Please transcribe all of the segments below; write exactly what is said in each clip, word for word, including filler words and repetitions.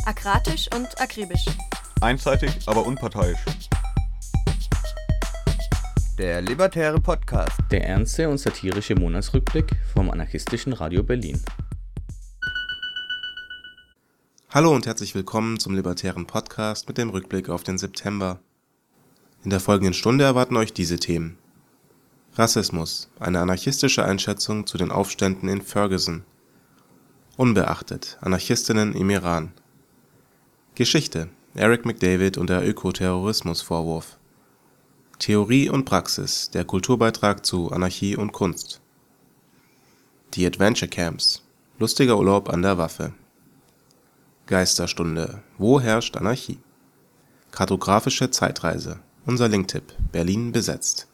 Akratisch und akribisch. Einseitig, aber unparteiisch. Der Libertäre Podcast. Der ernste und satirische Monatsrückblick vom anarchistischen Radio Berlin. Hallo und herzlich willkommen zum Libertären Podcast mit dem Rückblick auf den September. In der folgenden Stunde erwarten euch diese Themen. Rassismus, eine anarchistische Einschätzung zu den Aufständen in Ferguson. Unbeachtet, Anarchistinnen im Iran. Geschichte, Eric McDavid und der Ökoterrorismusvorwurf. Theorie und Praxis, der Kulturbeitrag zu Anarchie und Kunst. Die Adventure Camps, lustiger Urlaub an der Waffe. Geisterstunde, wo herrscht Anarchie? Kartografische Zeitreise, unser Linktipp, Berlin besetzt.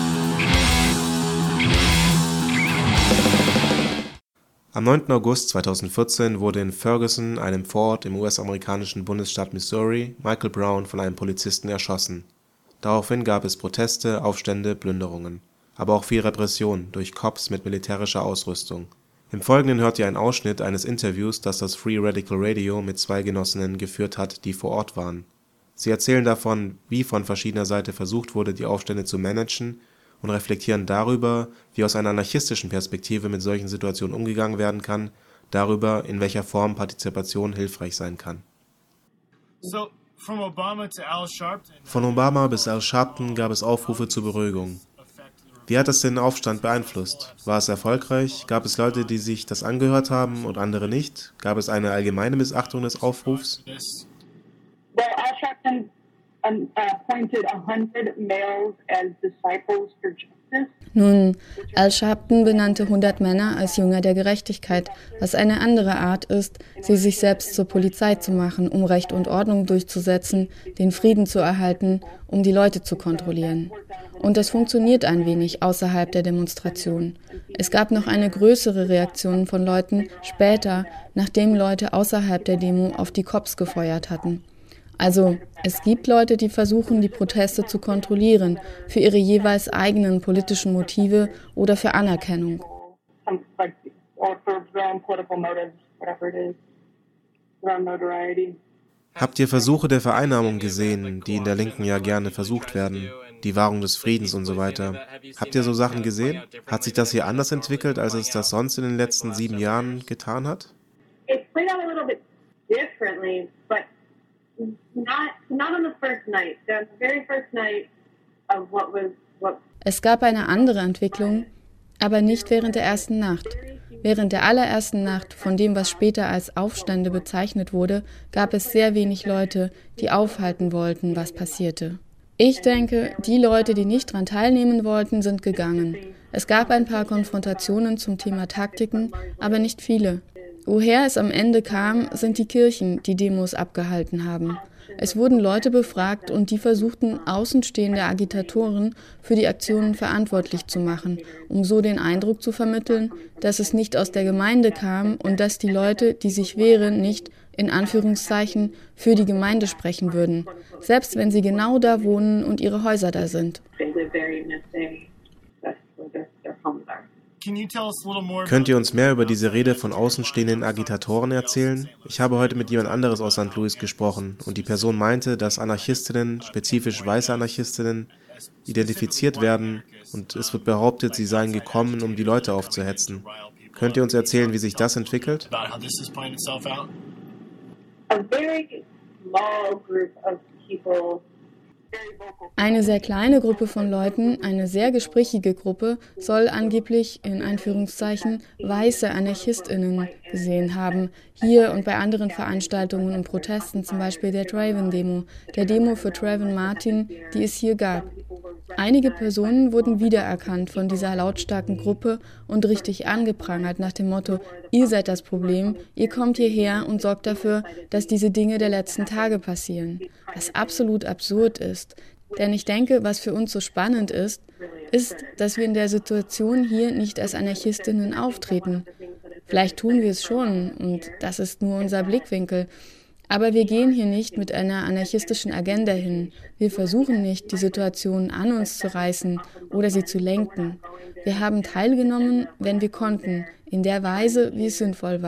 Am neunten August zweitausendvierzehn wurde in Ferguson, einem Vorort im U S-amerikanischen Bundesstaat Missouri, Michael Brown von einem Polizisten erschossen. Daraufhin gab es Proteste, Aufstände, Plünderungen, aber auch viel Repression durch Cops mit militärischer Ausrüstung. Im Folgenden hört ihr einen Ausschnitt eines Interviews, das das Free Radical Radio mit zwei Genossinnen geführt hat, die vor Ort waren. Sie erzählen davon, wie von verschiedener Seite versucht wurde, die Aufstände zu managen, und reflektieren darüber, wie aus einer anarchistischen Perspektive mit solchen Situationen umgegangen werden kann, darüber, in welcher Form Partizipation hilfreich sein kann. Von Obama bis Al Sharpton gab es Aufrufe zur Beruhigung. Wie hat das den Aufstand beeinflusst? War es erfolgreich? Gab es Leute, die sich das angehört haben und andere nicht? Gab es eine allgemeine Missachtung des Aufrufs? Well, Al Sharpton um, appointed one hundred males as disciples for justice. Nun, Al Sharpton benannte hundert Männer als Jünger der Gerechtigkeit, was eine andere Art ist, sie sich selbst zur Polizei zu machen, um Recht und Ordnung durchzusetzen, den Frieden zu erhalten, um die Leute zu kontrollieren. Und das funktioniert ein wenig außerhalb der Demonstration. Es gab noch eine größere Reaktion von Leuten später, nachdem Leute außerhalb der Demo auf die Cops gefeuert hatten. Also, es gibt Leute, die versuchen, die Proteste zu kontrollieren, für ihre jeweils eigenen politischen Motive oder für Anerkennung. Habt ihr Versuche der Vereinnahmung gesehen, die in der Linken ja gerne versucht werden? Die Wahrung des Friedens und so weiter. Habt ihr so Sachen gesehen? Hat sich das hier anders entwickelt, als es das sonst in den letzten sieben Jahren getan hat? It played out a little bit differently, but not not on the first night. The very first night of what was what. Es gab eine andere Entwicklung, aber nicht während der ersten Nacht. Während der allerersten Nacht, von dem, was später als Aufstände bezeichnet wurde, gab es sehr wenig Leute, die aufhalten wollten, was passierte. Ich denke, die Leute, die nicht daran teilnehmen wollten, sind gegangen. Es gab ein paar Konfrontationen zum Thema Taktiken, aber nicht viele. Woher es am Ende kam, sind die Kirchen, die Demos abgehalten haben. Es wurden Leute befragt und die versuchten, außenstehende Agitatoren für die Aktionen verantwortlich zu machen, um so den Eindruck zu vermitteln, dass es nicht aus der Gemeinde kam und dass die Leute, die sich wehren, nicht, in Anführungszeichen, für die Gemeinde sprechen würden, selbst wenn sie genau da wohnen und ihre Häuser da sind. Könnt ihr uns mehr über diese Rede von außenstehenden Agitatoren erzählen? Ich habe heute mit jemand anderes aus Sankt Louis gesprochen und die Person meinte, dass Anarchistinnen, spezifisch weiße Anarchistinnen, identifiziert werden und es wird behauptet, sie seien gekommen, um die Leute aufzuhetzen. Könnt ihr uns erzählen, wie sich das entwickelt? A very small group of people. Eine sehr kleine Gruppe von Leuten, eine sehr gesprächige Gruppe, soll angeblich, in Anführungszeichen, weiße AnarchistInnen gesehen haben. Hier und bei anderen Veranstaltungen und Protesten, zum Beispiel der Trayvon-Demo, der Demo für Trayvon Martin, die es hier gab. Einige Personen wurden wiedererkannt von dieser lautstarken Gruppe und richtig angeprangert nach dem Motto, ihr seid das Problem, ihr kommt hierher und sorgt dafür, dass diese Dinge der letzten Tage passieren. Was absolut absurd ist. Denn ich denke, was für uns so spannend ist, ist, dass wir in der Situation hier nicht als Anarchistinnen auftreten. Vielleicht tun wir es schon und das ist nur unser Blickwinkel. Aber wir gehen hier nicht mit einer anarchistischen Agenda hin. Wir versuchen nicht, die Situation an uns zu reißen oder sie zu lenken. Wir haben teilgenommen, wenn wir konnten, in der Weise, wie es sinnvoll war.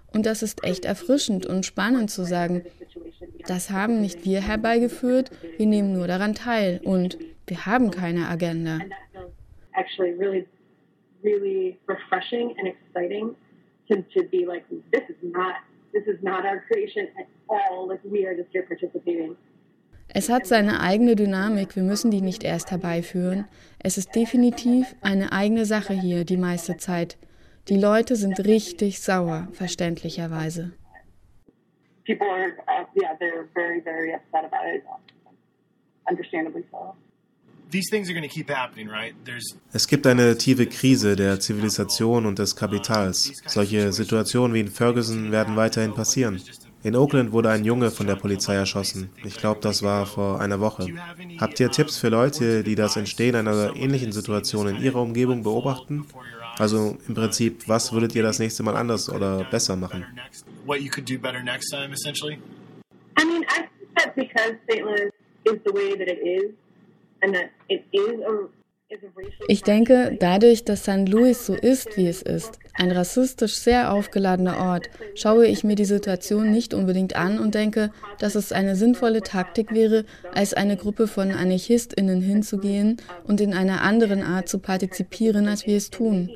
Und das ist echt erfrischend und spannend zu sagen, das haben nicht wir herbeigeführt, wir nehmen nur daran teil und wir haben keine Agenda. Actually really, really refreshing and exciting to, to be like, this is not, this is not our creation at all, like we are just here participating. Es hat seine eigene Dynamik, wir müssen die nicht erst herbeiführen. Es ist definitiv eine eigene Sache hier die meiste Zeit. Die Leute sind richtig sauer, verständlicherweise. People are, uh, yeah, they're very, very upset about it, understandably so. These things are going to keep happening, right? There's Es gibt eine tiefe Krise der Zivilisation und des Kapitals. Solche Situationen wie in Ferguson werden weiterhin passieren. In Oakland wurde ein Junge von der Polizei erschossen. Ich glaube, das war vor einer Woche. Habt ihr Tipps für Leute, die das Entstehen einer ähnlichen Situation in ihrer Umgebung beobachten? Also im Prinzip, was würdet ihr das nächste Mal anders oder besser machen? what you could do better next time, essentially? I mean, I think that because Saint Louis is the way that it is, and that it is a Ich denke, dadurch, dass Sankt Louis so ist, wie es ist, ein rassistisch sehr aufgeladener Ort, schaue ich mir die Situation nicht unbedingt an und denke, dass es eine sinnvolle Taktik wäre, als eine Gruppe von AnarchistInnen hinzugehen und in einer anderen Art zu partizipieren, als wir es tun.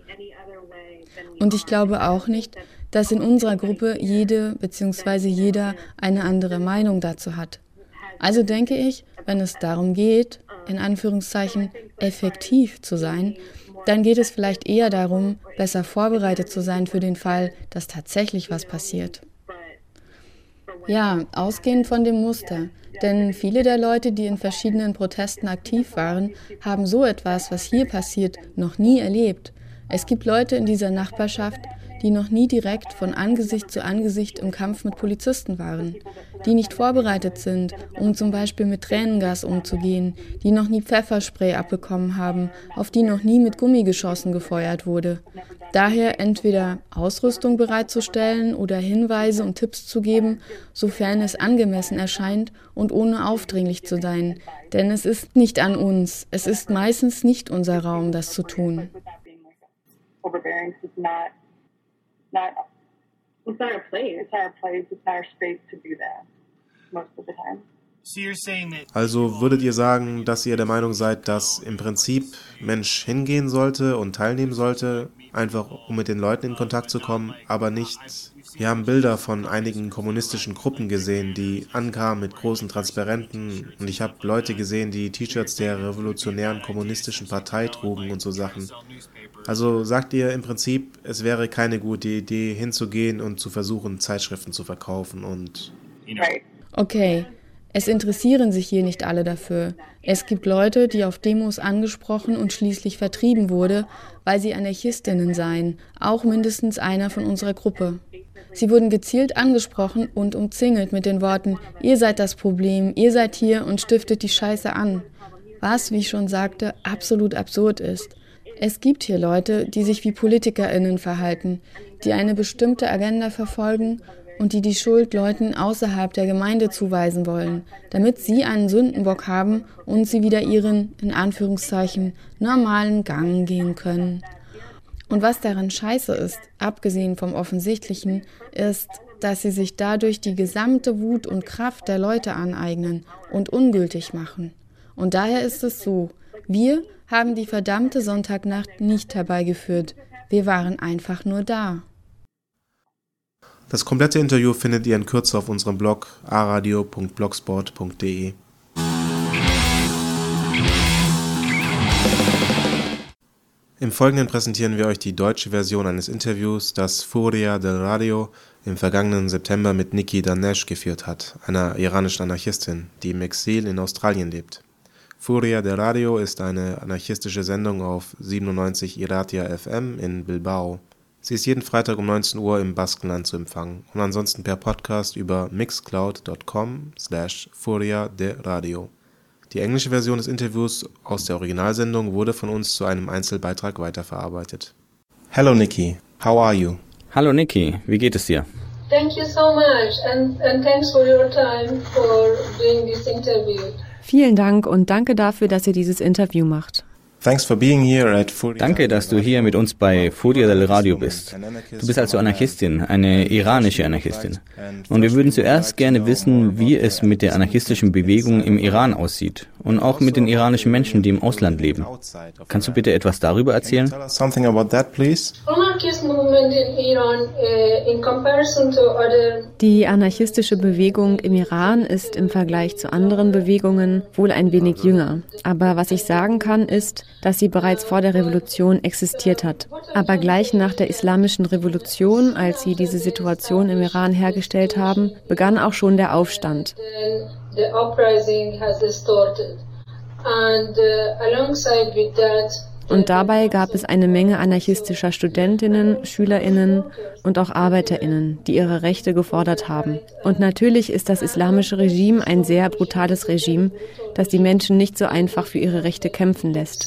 Und ich glaube auch nicht, dass in unserer Gruppe jede bzw. jeder eine andere Meinung dazu hat. Also denke ich, wenn es darum geht, in Anführungszeichen effektiv zu sein, dann geht es vielleicht eher darum, besser vorbereitet zu sein für den Fall, dass tatsächlich was passiert. Ja, ausgehend von dem Muster. Denn viele der Leute, die in verschiedenen Protesten aktiv waren, haben so etwas, was hier passiert, noch nie erlebt. Es gibt Leute in dieser Nachbarschaft, die noch nie direkt von Angesicht zu Angesicht im Kampf mit Polizisten waren, die nicht vorbereitet sind, um zum Beispiel mit Tränengas umzugehen, die noch nie Pfefferspray abbekommen haben, auf die noch nie mit Gummigeschossen gefeuert wurde. Daher entweder Ausrüstung bereitzustellen oder Hinweise und Tipps zu geben, sofern es angemessen erscheint und ohne aufdringlich zu sein. Denn es ist nicht an uns, es ist meistens nicht unser Raum, das zu tun. Not, it's not our place. It's our place. It's our space to do that most of the time. Also würdet ihr sagen, dass ihr der Meinung seid, dass im Prinzip Mensch hingehen sollte und teilnehmen sollte, einfach um mit den Leuten in Kontakt zu kommen, aber nicht... Wir haben Bilder von einigen kommunistischen Gruppen gesehen, die ankamen mit großen Transparenten und ich habe Leute gesehen, die T-Shirts der revolutionären kommunistischen Partei trugen und so Sachen. Also sagt ihr im Prinzip, es wäre keine gute Idee, hinzugehen und zu versuchen, Zeitschriften zu verkaufen und... Okay, es interessieren sich hier nicht alle dafür. Es gibt Leute, die auf Demos angesprochen und schließlich vertrieben wurde, weil sie AnarchistInnen seien, auch mindestens einer von unserer Gruppe. Sie wurden gezielt angesprochen und umzingelt mit den Worten, ihr seid das Problem, ihr seid hier und stiftet die Scheiße an. Was, wie ich schon sagte, absolut absurd ist. Es gibt hier Leute, die sich wie PolitikerInnen verhalten, die eine bestimmte Agenda verfolgen und die die Schuld Leuten außerhalb der Gemeinde zuweisen wollen, damit sie einen Sündenbock haben und sie wieder ihren, in Anführungszeichen, normalen Gang gehen können. Und was daran scheiße ist, abgesehen vom Offensichtlichen, ist, dass sie sich dadurch die gesamte Wut und Kraft der Leute aneignen und ungültig machen. Und daher ist es so, wir haben die verdammte Sonntagnacht nicht herbeigeführt. Wir waren einfach nur da. Das komplette Interview findet ihr in Kürze auf unserem Blog a radio punkt blogspot punkt de. Im Folgenden präsentieren wir euch die deutsche Version eines Interviews, das Furia del Radio im vergangenen September mit Nikki Danesh geführt hat, einer iranischen Anarchistin, die im Exil in Australien lebt. Furia del Radio ist eine anarchistische Sendung auf siebenundneunzig Iratia F M in Bilbao. Sie ist jeden Freitag um neunzehn Uhr im Baskenland zu empfangen und ansonsten per Podcast über mixcloud punkt com slash furia de radio. Die englische Version des Interviews aus der Originalsendung wurde von uns zu einem Einzelbeitrag weiterverarbeitet. Hello Nikki, how are you? Hallo Nikki, wie geht es dir? Thank you so much and, and thanks for your time for doing this interview. Vielen Dank und danke dafür, dass ihr dieses Interview macht. Danke, dass du hier mit uns bei Furia del Radio bist. Du bist also Anarchistin, eine iranische Anarchistin. Und wir würden zuerst gerne wissen, wie es mit der anarchistischen Bewegung im Iran aussieht und auch mit den iranischen Menschen, die im Ausland leben. Kannst du bitte etwas darüber erzählen? Die anarchistische Bewegung im Iran ist im Vergleich zu anderen Bewegungen wohl ein wenig jünger. Aber was ich sagen kann, ist, dass sie bereits vor der Revolution existiert hat. Aber gleich nach der islamischen Revolution, als sie diese Situation im Iran hergestellt haben, begann auch schon der Aufstand. Und dabei gab es eine Menge anarchistischer Studentinnen, Schülerinnen und auch Arbeiterinnen, die ihre Rechte gefordert haben. Und natürlich ist das islamische Regime ein sehr brutales Regime, das die Menschen nicht so einfach für ihre Rechte kämpfen lässt.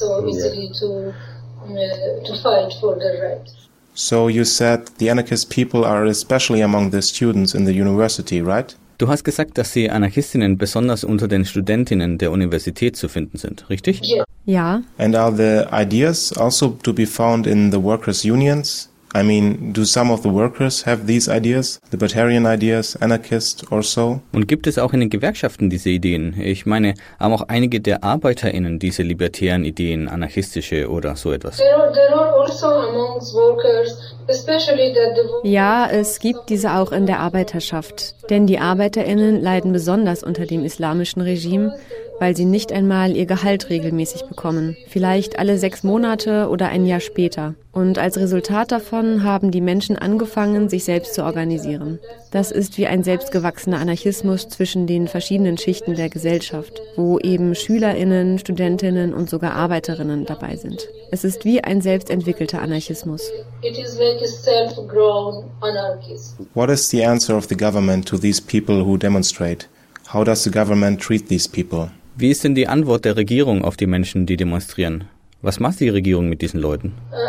So you said the anarchist people are especially among the students in the university, right? Du hast gesagt, dass die Anarchistinnen besonders unter den Studentinnen der Universität zu finden sind, richtig? Ja. And are the ideas also to be found in the workers' unions? I mean, do some of the workers have these ideas, libertarian ideas, anarchist or so? Und gibt es auch in den Gewerkschaften diese Ideen? Ich meine, haben auch einige der ArbeiterInnen diese libertären Ideen, anarchistische oder so etwas? Ja, es gibt diese auch in der Arbeiterschaft. Denn die ArbeiterInnen leiden besonders unter dem islamischen Regime, weil sie nicht einmal ihr Gehalt regelmäßig bekommen. Vielleicht alle sechs Monate oder ein Jahr später. Und als Resultat davon haben die Menschen angefangen, sich selbst zu organisieren. Das ist wie ein selbstgewachsener Anarchismus zwischen den verschiedenen Schichten der Gesellschaft, wo eben SchülerInnen, Studentinnen und sogar ArbeiterInnen dabei sind. Es ist wie ein selbstentwickelter Anarchismus. It is like a self-grown anarchism. What is the answer of the government to these people who demonstrate? How does the government treat these people? Wie ist denn die Antwort der Regierung auf die Menschen, die demonstrieren? Was macht die Regierung mit diesen Leuten?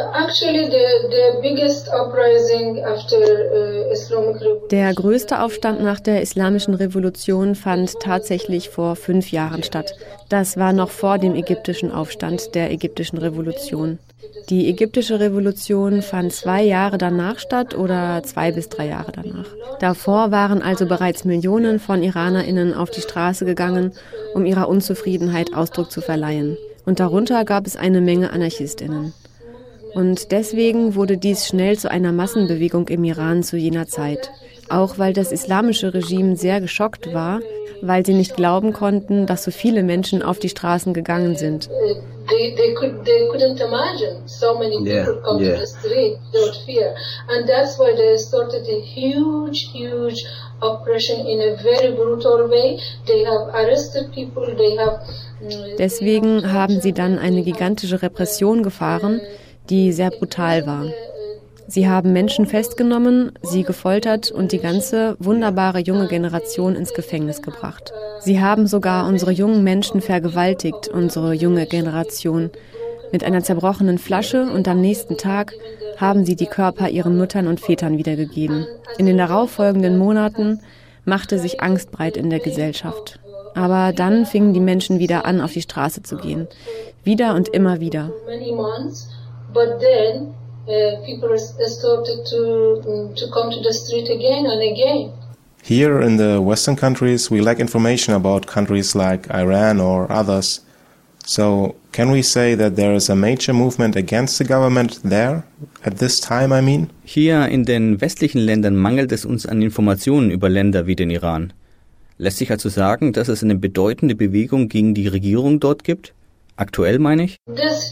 Der größte Aufstand nach der Islamischen Revolution fand tatsächlich vor fünf Jahren statt. Das war noch vor dem ägyptischen Aufstand der ägyptischen Revolution. Die ägyptische Revolution fand zwei Jahre danach statt oder zwei bis drei Jahre danach. Davor waren also bereits Millionen von IranerInnen auf die Straße gegangen, um ihrer Unzufriedenheit Ausdruck zu verleihen. Und darunter gab es eine Menge AnarchistInnen. Und deswegen wurde dies schnell zu einer Massenbewegung im Iran zu jener Zeit. Auch weil das islamische Regime sehr geschockt war, weil sie nicht glauben konnten, dass so viele Menschen auf die Straßen gegangen sind. They, they, could, they couldn't imagine so many people yeah, come yeah. to the street without fear. And that's why they started a huge, huge oppression in a very brutal way. They have arrested people, they have... Deswegen haben sie dann eine gigantische Repression gefahren, die sehr brutal war. Sie haben Menschen festgenommen, sie gefoltert und die ganze wunderbare junge Generation ins Gefängnis gebracht. Sie haben sogar unsere jungen Menschen vergewaltigt, unsere junge Generation. Mit einer zerbrochenen Flasche und am nächsten Tag haben sie die Körper ihren Müttern und Vätern wiedergegeben. In den darauffolgenden Monaten machte sich Angst breit in der Gesellschaft. Aber dann fingen die Menschen wieder an, auf die Straße zu gehen. Wieder und immer wieder. But then uh, people started to to come to the street again and again. Here in the Western countries, we lack information about countries like Iran or others. So, can we say that there is a major movement against the government there at this time, I mean? Hier in den westlichen Ländern mangelt es uns an Informationen über Länder wie den Iran. Lässt sich also sagen, dass es eine bedeutende Bewegung gegen die Regierung dort gibt? Aktuell meine ich?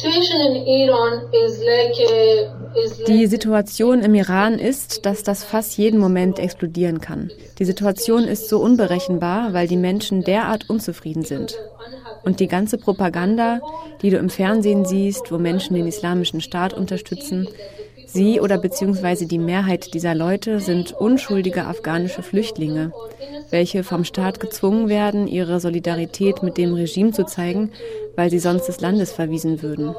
Die Situation im Iran ist, dass das fast jeden Moment explodieren kann. Die Situation ist so unberechenbar, weil die Menschen derart unzufrieden sind. Und die ganze Propaganda, die du im Fernsehen siehst, wo Menschen den islamischen Staat unterstützen, sie oder beziehungsweise die Mehrheit dieser Leute sind unschuldige afghanische Flüchtlinge, welche vom Staat gezwungen werden, ihre Solidarität mit dem Regime zu zeigen, weil sie sonst des Landes verwiesen würden.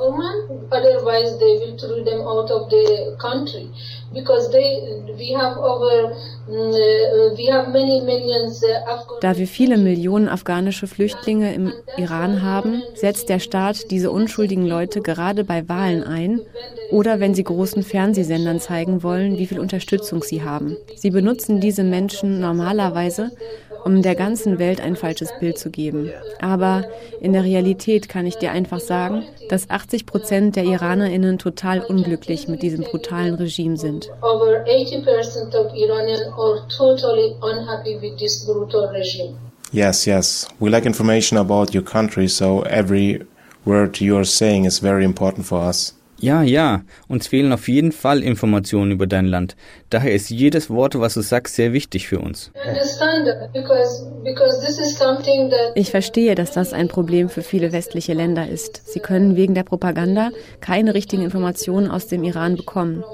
Da wir viele Millionen afghanische Flüchtlinge im Iran haben, setzt der Staat diese unschuldigen Leute gerade bei Wahlen ein oder wenn sie großen Fernsehsendern zeigen wollen, wie viel Unterstützung sie haben. Sie benutzen diese Menschen normalerweise, um der ganzen Welt ein falsches Bild zu geben. Aber in der Realität kann ich dir einfach sagen, dass achtzig Prozent der IranerInnen total unglücklich mit diesem brutalen Regime sind. Over eighty percent of Iranians are totally unhappy with this brutal regime. Yes, yes. We like information about your country, so every word you are saying is very important for us. Ja, ja, uns fehlen auf jeden Fall Informationen über dein Land. Daher ist jedes Wort, was du sagst, sehr wichtig für uns. Ich verstehe, dass das ein Problem für viele westliche Länder ist. Sie können wegen der Propaganda keine richtigen Informationen aus dem Iran bekommen.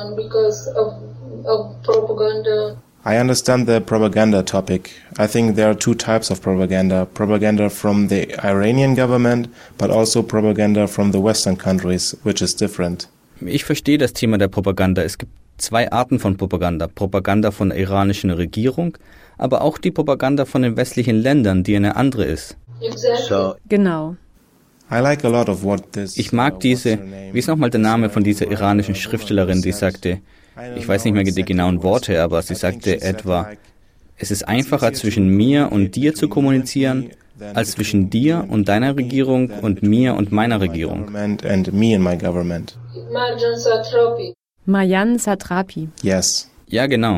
I understand the propaganda topic. I think there are two types of propaganda. Propaganda from the Iranian government, but also propaganda from the Western countries, which is different. Ich verstehe das Thema der Propaganda. Es gibt zwei Arten von Propaganda. Propaganda von der iranischen Regierung, aber auch die Propaganda von den westlichen Ländern, die eine andere ist. So. Genau. I like a lot of what this, ich mag diese, wie ist nochmal der Name von dieser iranischen Schriftstellerin, die sagte, ich weiß nicht mehr die genauen Worte, aber sie sagte etwa, es ist einfacher zwischen mir und dir zu kommunizieren, als zwischen dir und deiner Regierung und mir und meiner Regierung. Marjan Satrapi. Yes. Ja, genau.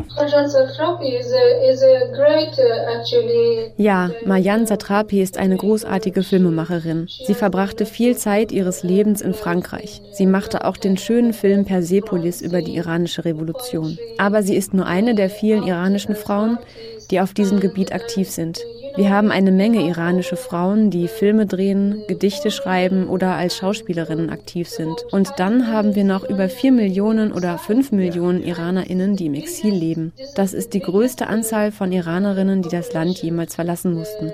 Ja, Marjan Satrapi ist eine großartige Filmemacherin. Sie verbrachte viel Zeit ihres Lebens in Frankreich. Sie machte auch den schönen Film Persepolis über die iranische Revolution. Aber sie ist nur eine der vielen iranischen Frauen, die auf diesem Gebiet aktiv sind. Wir haben eine Menge iranische Frauen, die Filme drehen, Gedichte schreiben oder als Schauspielerinnen aktiv sind. Und dann haben wir noch über vier Millionen oder fünf Millionen IranerInnen, die im Exil leben. Das ist die größte Anzahl von Iranerinnen, die das Land jemals verlassen mussten.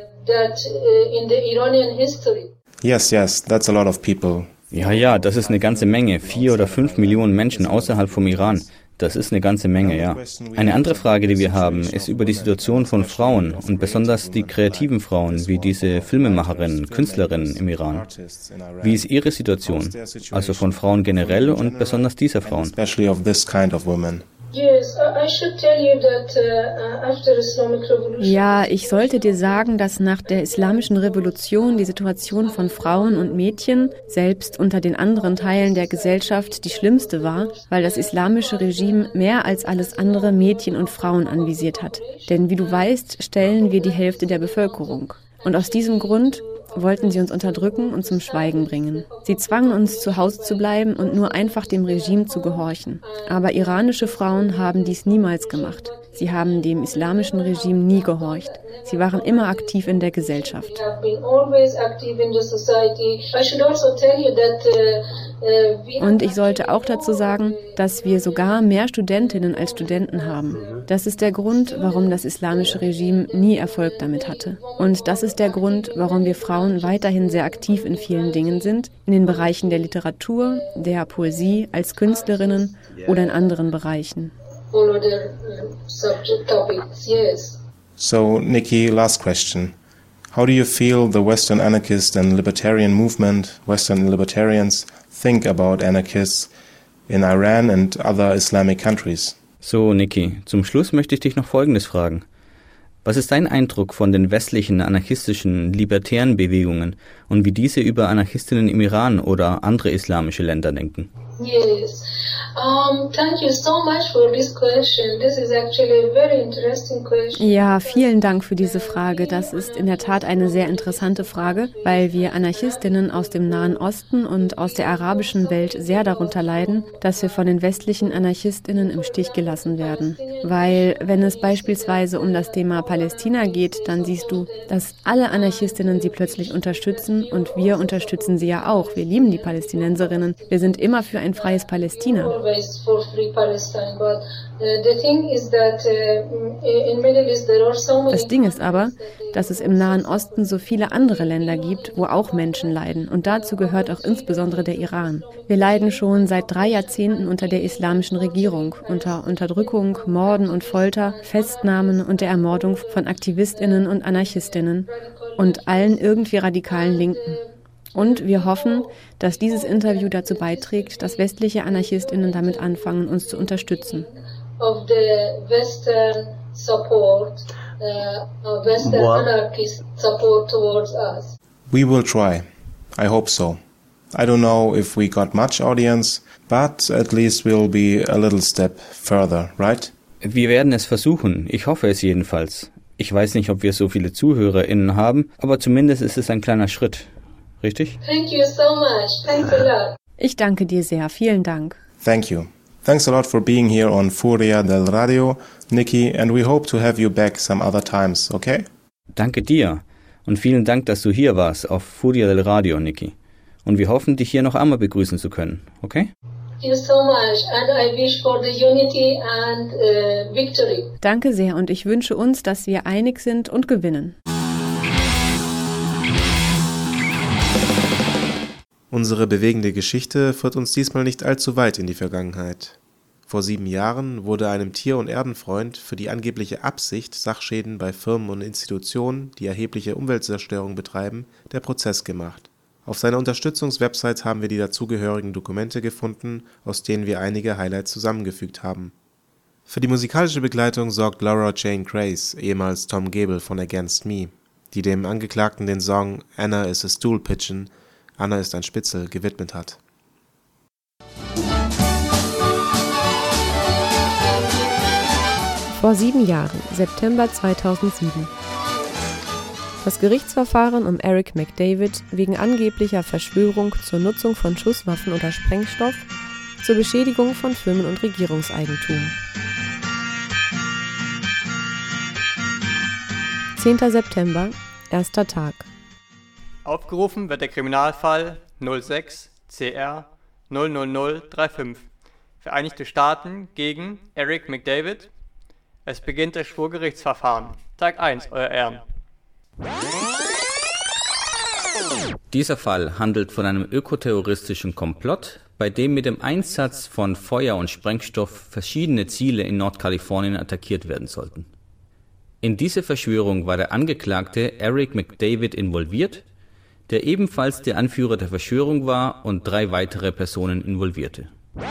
Yes, yes, that's a lot of people. Ja, ja, das ist eine ganze Menge. Vier oder fünf Millionen Menschen außerhalb vom Iran. Das ist eine ganze Menge, ja. Eine andere Frage, die wir haben, ist über die Situation von Frauen und besonders die kreativen Frauen, wie diese Filmemacherinnen, Künstlerinnen im Iran. Wie ist ihre Situation? Also von Frauen generell und besonders dieser Frauen. Ja, ich sollte dir sagen, dass nach der Islamischen Revolution die Situation von Frauen und Mädchen, selbst unter den anderen Teilen der Gesellschaft, die schlimmste war, weil das islamische Regime mehr als alles andere Mädchen und Frauen anvisiert hat. Denn wie du weißt, stellen wir die Hälfte der Bevölkerung. Und aus diesem Grund wollten sie uns unterdrücken und zum Schweigen bringen. Sie zwangen uns, zu Hause zu bleiben und nur einfach dem Regime zu gehorchen. Aber iranische Frauen haben dies niemals gemacht. Sie haben dem islamischen Regime nie gehorcht. Sie waren immer aktiv in der Gesellschaft. Und ich sollte auch dazu sagen, dass wir sogar mehr Studentinnen als Studenten haben. Das ist der Grund, warum das islamische Regime nie Erfolg damit hatte. Und das ist der Grund, warum wir Frauen weiterhin sehr aktiv in vielen Dingen sind, in den Bereichen der Literatur, der Poesie, als Künstlerinnen oder in anderen Bereichen. So, Nikki, last question. How do you feel the Western anarchist and libertarian movement, Western libertarians, think about anarchists in Iran and other Islamic countries? So, Nikki, zum Schluss möchte ich dich noch Folgendes fragen. Was ist dein Eindruck von den westlichen anarchistischen, libertären Bewegungen und wie diese über Anarchistinnen im Iran oder andere islamische Länder denken? Yes. Um, thank you so much for this question. This is actually a very interesting question. Ja, vielen Dank für diese Frage. Das ist in der Tat eine sehr interessante Frage, weil wir Anarchistinnen aus dem Nahen Osten und aus der arabischen Welt sehr darunter leiden, dass wir von den westlichen Anarchistinnen im Stich gelassen werden. Weil, wenn es beispielsweise um das Thema Palästina geht, dann siehst du, dass alle Anarchistinnen sie plötzlich unterstützen und wir unterstützen sie ja auch. Wir lieben die Palästinenserinnen. Wir sind immer für ein ein freies Palästina. Das Ding ist aber, dass es im Nahen Osten so viele andere Länder gibt, wo auch Menschen leiden. Und dazu gehört auch insbesondere der Iran. Wir leiden schon seit drei Jahrzehnten unter der islamischen Regierung, unter Unterdrückung, Morden und Folter, Festnahmen und der Ermordung von AktivistInnen und AnarchistInnen und allen irgendwie radikalen Linken. Und wir hoffen, dass dieses Interview dazu beiträgt, dass westliche AnarchistInnen damit anfangen, uns zu unterstützen. Of the Western support, uh, Western anarchist support towards us. We will try. I hope so. I don't know if we got much audience, but at least we'll be a little step further, right? Wir werden es versuchen. Ich hoffe es jedenfalls. Ich weiß nicht, ob wir so viele ZuhörerInnen haben, aber zumindest ist es ein kleiner Schritt. Richtig? Thank you so much. Thanks a lot. Ich danke dir sehr. Vielen Dank. Thank you. Thanks a lot for being here on Furia del Radio, Nikki, and we hope to have you back some other times, okay? Danke dir und vielen Dank, dass du hier warst auf Furia del Radio, Nikki. Und wir hoffen, dich hier noch einmal begrüßen zu können, okay? Thank you so much and I wish for the unity and uh, victory. Danke sehr und ich wünsche uns, dass wir einig sind und gewinnen. Unsere bewegende Geschichte führt uns diesmal nicht allzu weit in die Vergangenheit. Vor sieben Jahren wurde einem Tier- und Erdenfreund für die angebliche Absicht, Sachschäden bei Firmen und Institutionen, die erhebliche Umweltzerstörung betreiben, der Prozess gemacht. Auf seiner Unterstützungswebsite haben wir die dazugehörigen Dokumente gefunden, aus denen wir einige Highlights zusammengefügt haben. Für die musikalische Begleitung sorgt Laura Jane Grace, ehemals Tom Gable von Against Me, die dem Angeklagten den Song Anna is a Stool Pigeon, Anna ist ein Spitzel, gewidmet hat. Vor sieben Jahren, September zweitausendsieben. Das Gerichtsverfahren um Eric McDavid wegen angeblicher Verschwörung zur Nutzung von Schusswaffen oder Sprengstoff zur Beschädigung von Firmen- und Regierungseigentum. zehnter September, erster Tag. Aufgerufen wird der Kriminalfall null sechs C R null null null drei fünf, Vereinigte Staaten gegen Eric McDavid. Es beginnt das Schwurgerichtsverfahren. Tag eins, Euer Ehren. Dieser Fall handelt von einem ökoterroristischen Komplott, bei dem mit dem Einsatz von Feuer und Sprengstoff verschiedene Ziele in Nordkalifornien attackiert werden sollten. In diese Verschwörung war der Angeklagte Eric McDavid involviert, der ebenfalls der Anführer der Verschwörung war und drei weitere Personen involvierte.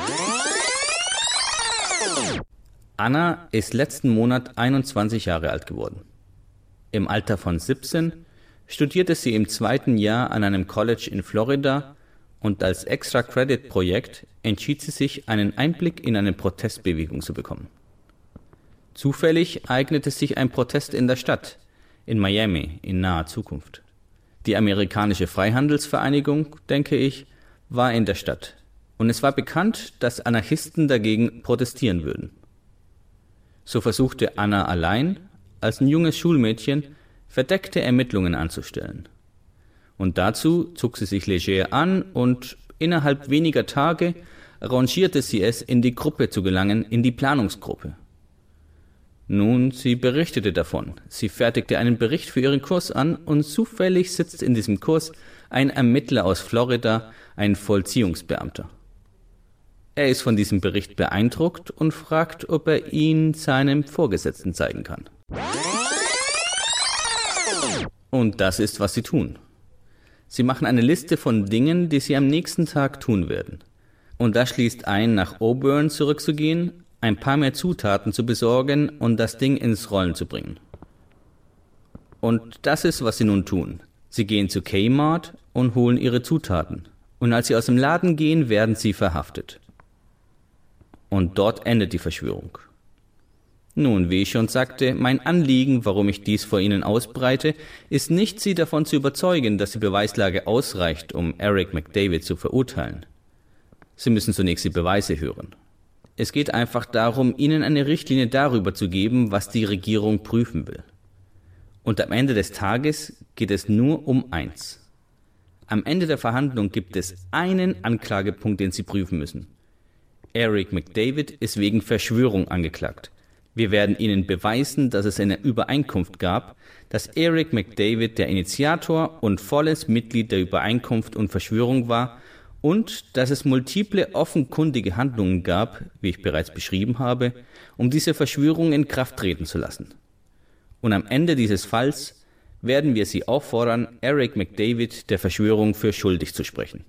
Anna ist letzten Monat einundzwanzig Jahre alt geworden. Im Alter von siebzehn studierte sie im zweiten Jahr an einem College in Florida und als Extra-Credit-Projekt entschied sie sich, einen Einblick in eine Protestbewegung zu bekommen. Zufällig eignete sich ein Protest in der Stadt, in Miami, in naher Zukunft. Die amerikanische Freihandelsvereinigung, denke ich, war in der Stadt. Und es war bekannt, dass Anarchisten dagegen protestieren würden. So versuchte Anna allein, als ein junges Schulmädchen, verdeckte Ermittlungen anzustellen. Und dazu zog sie sich leger an und innerhalb weniger Tage arrangierte sie es, in die Gruppe zu gelangen, in die Planungsgruppe. Nun, sie berichtete davon. Sie fertigte einen Bericht für ihren Kurs an und zufällig sitzt in diesem Kurs ein Ermittler aus Florida, ein Vollziehungsbeamter. Er ist von diesem Bericht beeindruckt und fragt, ob er ihn seinem Vorgesetzten zeigen kann. Und das ist, was sie tun. Sie machen eine Liste von Dingen, die sie am nächsten Tag tun werden. Und das schließt ein, nach Auburn zurückzugehen, ein paar mehr Zutaten zu besorgen und das Ding ins Rollen zu bringen. Und das ist, was sie nun tun. Sie gehen zu Kmart und holen ihre Zutaten. Und als sie aus dem Laden gehen, werden sie verhaftet. Und dort endet die Verschwörung. Nun, wie ich schon sagte, mein Anliegen, warum ich dies vor Ihnen ausbreite, ist nicht, Sie davon zu überzeugen, dass die Beweislage ausreicht, um Eric McDavid zu verurteilen. Sie müssen zunächst die Beweise hören. Es geht einfach darum, Ihnen eine Richtlinie darüber zu geben, was die Regierung prüfen will. Und am Ende des Tages geht es nur um eins. Am Ende der Verhandlung gibt es einen Anklagepunkt, den Sie prüfen müssen. Eric McDavid ist wegen Verschwörung angeklagt. Wir werden Ihnen beweisen, dass es eine Übereinkunft gab, dass Eric McDavid der Initiator und volles Mitglied der Übereinkunft und Verschwörung war und dass es multiple offenkundige Handlungen gab, wie ich bereits beschrieben habe, um diese Verschwörung in Kraft treten zu lassen. Und am Ende dieses Falls werden wir Sie auffordern, Eric McDavid der Verschwörung für schuldig zu sprechen.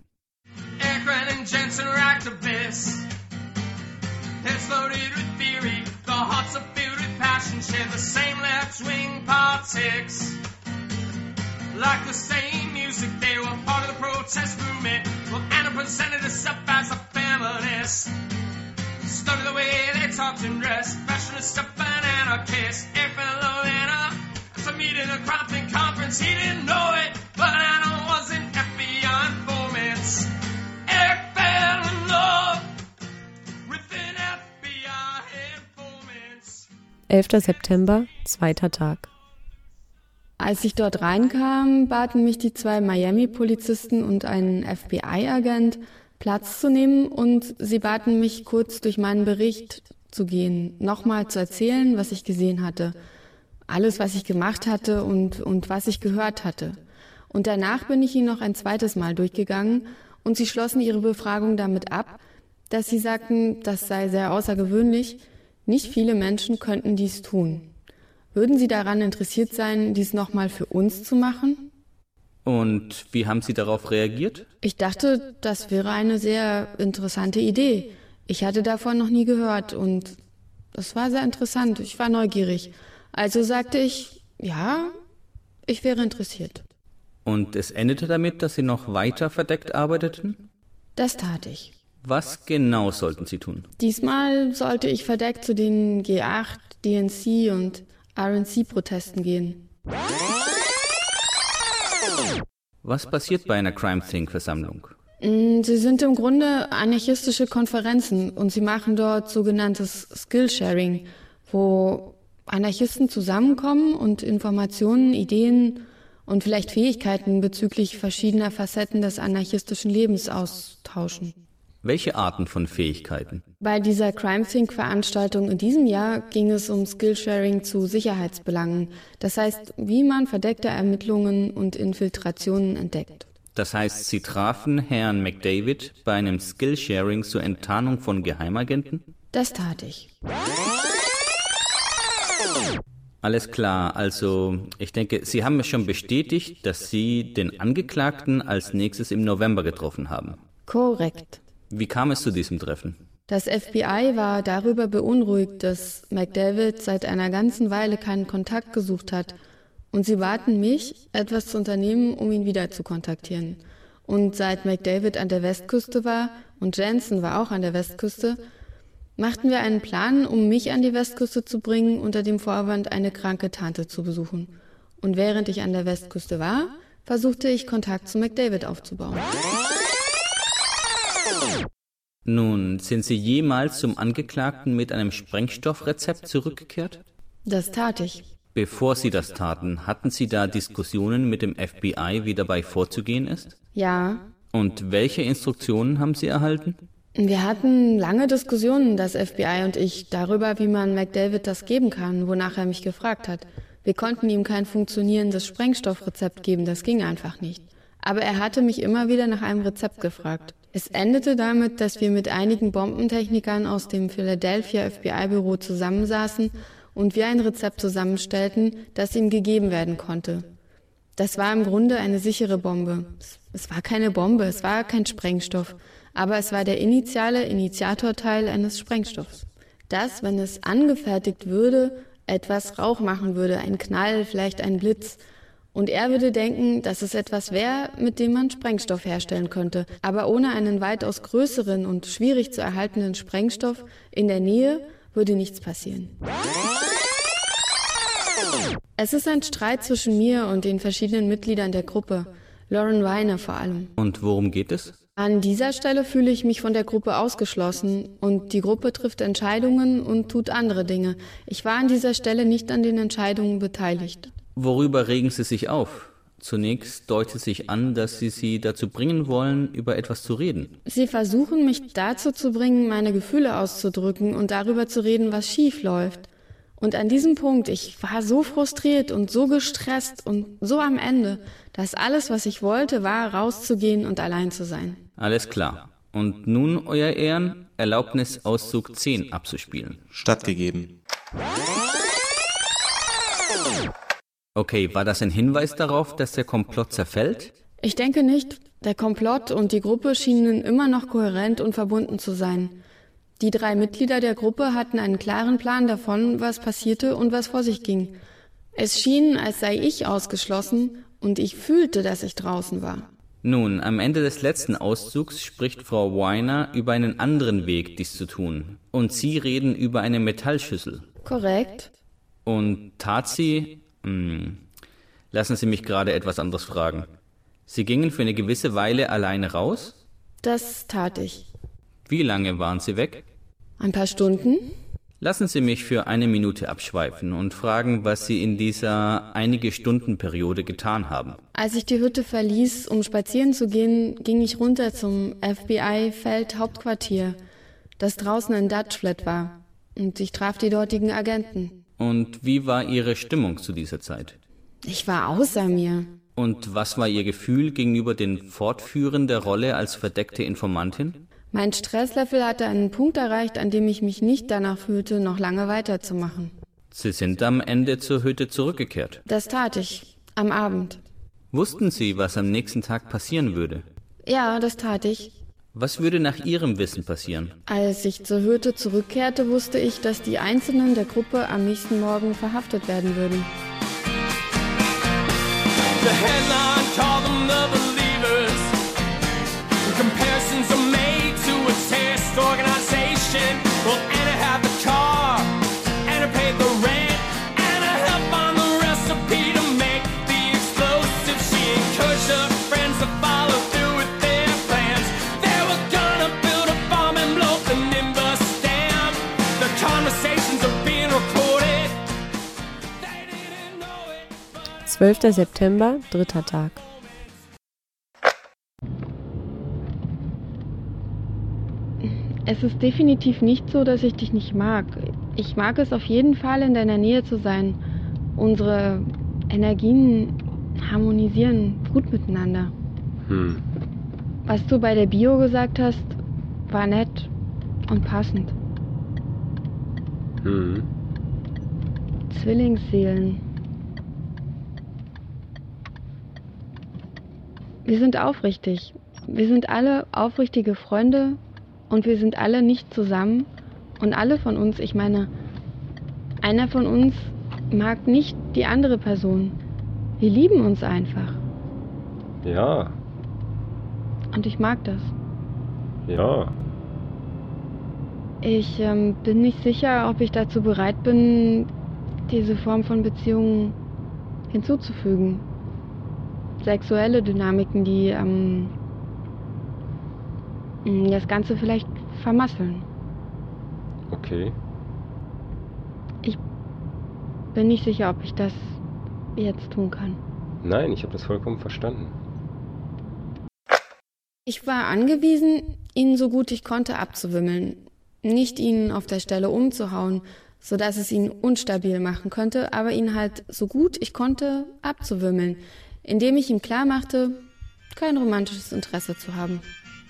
Like the same music, they were part of the protest movement. Well, Anna presented herself as a feminist. Studied the way they talked and dressed, fashionist stuff and anarchist. Eric fell in love with Anna, to meet in a Compton conference. He didn't know it, but Anna was an F B I informant. Eric fell in love with an F B I informant. elfter September, zweiter Tag. Als ich dort reinkam, baten mich die zwei Miami-Polizisten und ein F B I-Agent, Platz zu nehmen, und sie baten mich, kurz durch meinen Bericht zu gehen, nochmal zu erzählen, was ich gesehen hatte, alles, was ich gemacht hatte und, und was ich gehört hatte. Und danach bin ich ihnen noch ein zweites Mal durchgegangen und sie schlossen ihre Befragung damit ab, dass sie sagten, das sei sehr außergewöhnlich, nicht viele Menschen könnten dies tun. Würden Sie daran interessiert sein, dies nochmal für uns zu machen? Und wie haben Sie darauf reagiert? Ich dachte, das wäre eine sehr interessante Idee. Ich hatte davon noch nie gehört und das war sehr interessant. Ich war neugierig. Also sagte ich, ja, ich wäre interessiert. Und es endete damit, dass Sie noch weiter verdeckt arbeiteten? Das tat ich. Was genau sollten Sie tun? Diesmal sollte ich verdeckt zu den G acht, D N C und R N C-Protesten gehen. Was passiert bei einer Crime Think-Versammlung? Sie sind im Grunde anarchistische Konferenzen und sie machen dort sogenanntes Skillsharing, wo Anarchisten zusammenkommen und Informationen, Ideen und vielleicht Fähigkeiten bezüglich verschiedener Facetten des anarchistischen Lebens austauschen. Welche Arten von Fähigkeiten? Bei dieser Crime Think-Veranstaltung in diesem Jahr ging es um Skillsharing zu Sicherheitsbelangen. Das heißt, wie man verdeckte Ermittlungen und Infiltrationen entdeckt. Das heißt, Sie trafen Herrn McDavid bei einem Skillsharing zur Enttarnung von Geheimagenten? Das tat ich. Alles klar, also ich denke, Sie haben mir schon bestätigt, dass Sie den Angeklagten als nächstes im November getroffen haben. Korrekt. Wie kam es zu diesem Treffen? Das F B I war darüber beunruhigt, dass McDavid seit einer ganzen Weile keinen Kontakt gesucht hat. Und sie baten mich, etwas zu unternehmen, um ihn wieder zu kontaktieren. Und seit McDavid an der Westküste war und Jensen war auch an der Westküste, machten wir einen Plan, um mich an die Westküste zu bringen, unter dem Vorwand, eine kranke Tante zu besuchen. Und während ich an der Westküste war, versuchte ich, Kontakt zu McDavid aufzubauen. Nun, sind Sie jemals zum Angeklagten mit einem Sprengstoffrezept zurückgekehrt? Das tat ich. Bevor Sie das taten, hatten Sie da Diskussionen mit dem F B I, wie dabei vorzugehen ist? Ja. Und welche Instruktionen haben Sie erhalten? Wir hatten lange Diskussionen, das F B I und ich, darüber, wie man McDavid das geben kann, wonach er mich gefragt hat. Wir konnten ihm kein funktionierendes Sprengstoffrezept geben, das ging einfach nicht. Aber er hatte mich immer wieder nach einem Rezept gefragt. Es endete damit, dass wir mit einigen Bombentechnikern aus dem Philadelphia F B I-Büro zusammensaßen und wir ein Rezept zusammenstellten, das ihm gegeben werden konnte. Das war im Grunde eine sichere Bombe. Es war keine Bombe, es war kein Sprengstoff, aber es war der initiale Initiatorteil eines Sprengstoffs. Das, wenn es angefertigt würde, etwas Rauch machen würde, ein Knall, vielleicht ein Blitz. Und er würde denken, dass es etwas wäre, mit dem man Sprengstoff herstellen könnte. Aber ohne einen weitaus größeren und schwierig zu erhaltenen Sprengstoff in der Nähe würde nichts passieren. Es ist ein Streit zwischen mir und den verschiedenen Mitgliedern der Gruppe, Lauren Weiner vor allem. Und worum geht es? An dieser Stelle fühle ich mich von der Gruppe ausgeschlossen und die Gruppe trifft Entscheidungen und tut andere Dinge. Ich war an dieser Stelle nicht an den Entscheidungen beteiligt. Worüber regen Sie sich auf? Zunächst deutet sich an, dass Sie sie dazu bringen wollen, über etwas zu reden. Sie versuchen, mich dazu zu bringen, meine Gefühle auszudrücken und darüber zu reden, was schief läuft. Und an diesem Punkt, ich war so frustriert und so gestresst und so am Ende, dass alles, was ich wollte, war, rauszugehen und allein zu sein. Alles klar. Und nun, Euer Ehren, Erlaubnis, Auszug zehn abzuspielen. Stattgegeben. Okay, war das ein Hinweis darauf, dass der Komplott zerfällt? Ich denke nicht. Der Komplott und die Gruppe schienen immer noch kohärent und verbunden zu sein. Die drei Mitglieder der Gruppe hatten einen klaren Plan davon, was passierte und was vor sich ging. Es schien, als sei ich ausgeschlossen und ich fühlte, dass ich draußen war. Nun, am Ende des letzten Auszugs spricht Frau Weiner über einen anderen Weg, dies zu tun. Und Sie reden über eine Metallschüssel. Korrekt. Und tat sie... Hm, lassen Sie mich gerade etwas anderes fragen. Sie gingen für eine gewisse Weile alleine raus? Das tat ich. Wie lange waren Sie weg? Ein paar Stunden. Lassen Sie mich für eine Minute abschweifen und fragen, was Sie in dieser einige Stunden Periode getan haben. Als ich die Hütte verließ, um spazieren zu gehen, ging ich runter zum F B I-Feldhauptquartier, das draußen in Dutch Flat war. Und ich traf die dortigen Agenten. Und wie war Ihre Stimmung zu dieser Zeit? Ich war außer mir. Und was war Ihr Gefühl gegenüber dem Fortführen der Rolle als verdeckte Informantin? Mein Stresslevel hatte einen Punkt erreicht, an dem ich mich nicht danach fühlte, noch lange weiterzumachen. Sie sind am Ende zur Hütte zurückgekehrt. Das tat ich, am Abend. Wussten Sie, was am nächsten Tag passieren würde? Ja, das tat ich. Was würde nach Ihrem Wissen passieren? Als ich zur Hütte zurückkehrte, wusste ich, dass die Einzelnen der Gruppe am nächsten Morgen verhaftet werden würden. The headline called them the believers. Comparisons are made to a terrorist organization. Well, Anna had the car, Anna paid the rent, Anna helped on the recipe to make the explosive. She encouraged her friends to follow through with their plans. They were gonna build a bomb and blow the Nimbus dam. The conversations are being recorded. They didn't know it. zwölfter September, dritter Tag. Es ist definitiv nicht so, dass ich dich nicht mag. Ich mag es auf jeden Fall, in deiner Nähe zu sein. Unsere Energien harmonisieren gut miteinander. Hm. Was du bei der Bio gesagt hast, war nett und passend. Hm. Zwillingsseelen. Wir sind aufrichtig. Wir sind alle aufrichtige Freunde. Und wir sind alle nicht zusammen und alle von uns, ich meine, einer von uns mag nicht die andere Person. Wir lieben uns einfach. Ja. Und ich mag das. Ja. Ich ähm, bin nicht sicher, ob ich dazu bereit bin, diese Form von Beziehungen hinzuzufügen. Sexuelle Dynamiken, die ähm, das Ganze vielleicht vermasseln. Okay. Ich bin nicht sicher, ob ich das jetzt tun kann. Nein, ich habe das vollkommen verstanden. Ich war angewiesen, ihn so gut ich konnte abzuwimmeln. Nicht ihn auf der Stelle umzuhauen, sodass es ihn unstabil machen könnte, aber ihn halt so gut ich konnte abzuwimmeln, indem ich ihm klar machte, kein romantisches Interesse zu haben.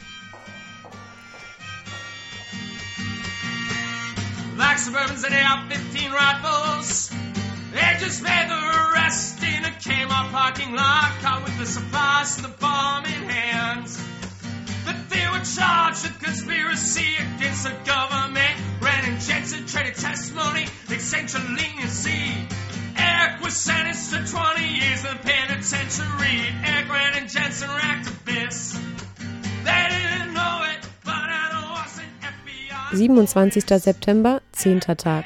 Like Suburbans and A R fifteen rifles. They just made the arrest in a Kmart parking lot, caught with the supplies and the bomb in hands. But they were charged with conspiracy against the government. Ran and Jensen traded testimony, essential leniency. Eric was sentenced to twenty years in the penitentiary. Eric, Rand, and Jensen were activists. They didn't know it, but Anna wasn't F B I. siebenundzwanzigster September, zehnter Tag.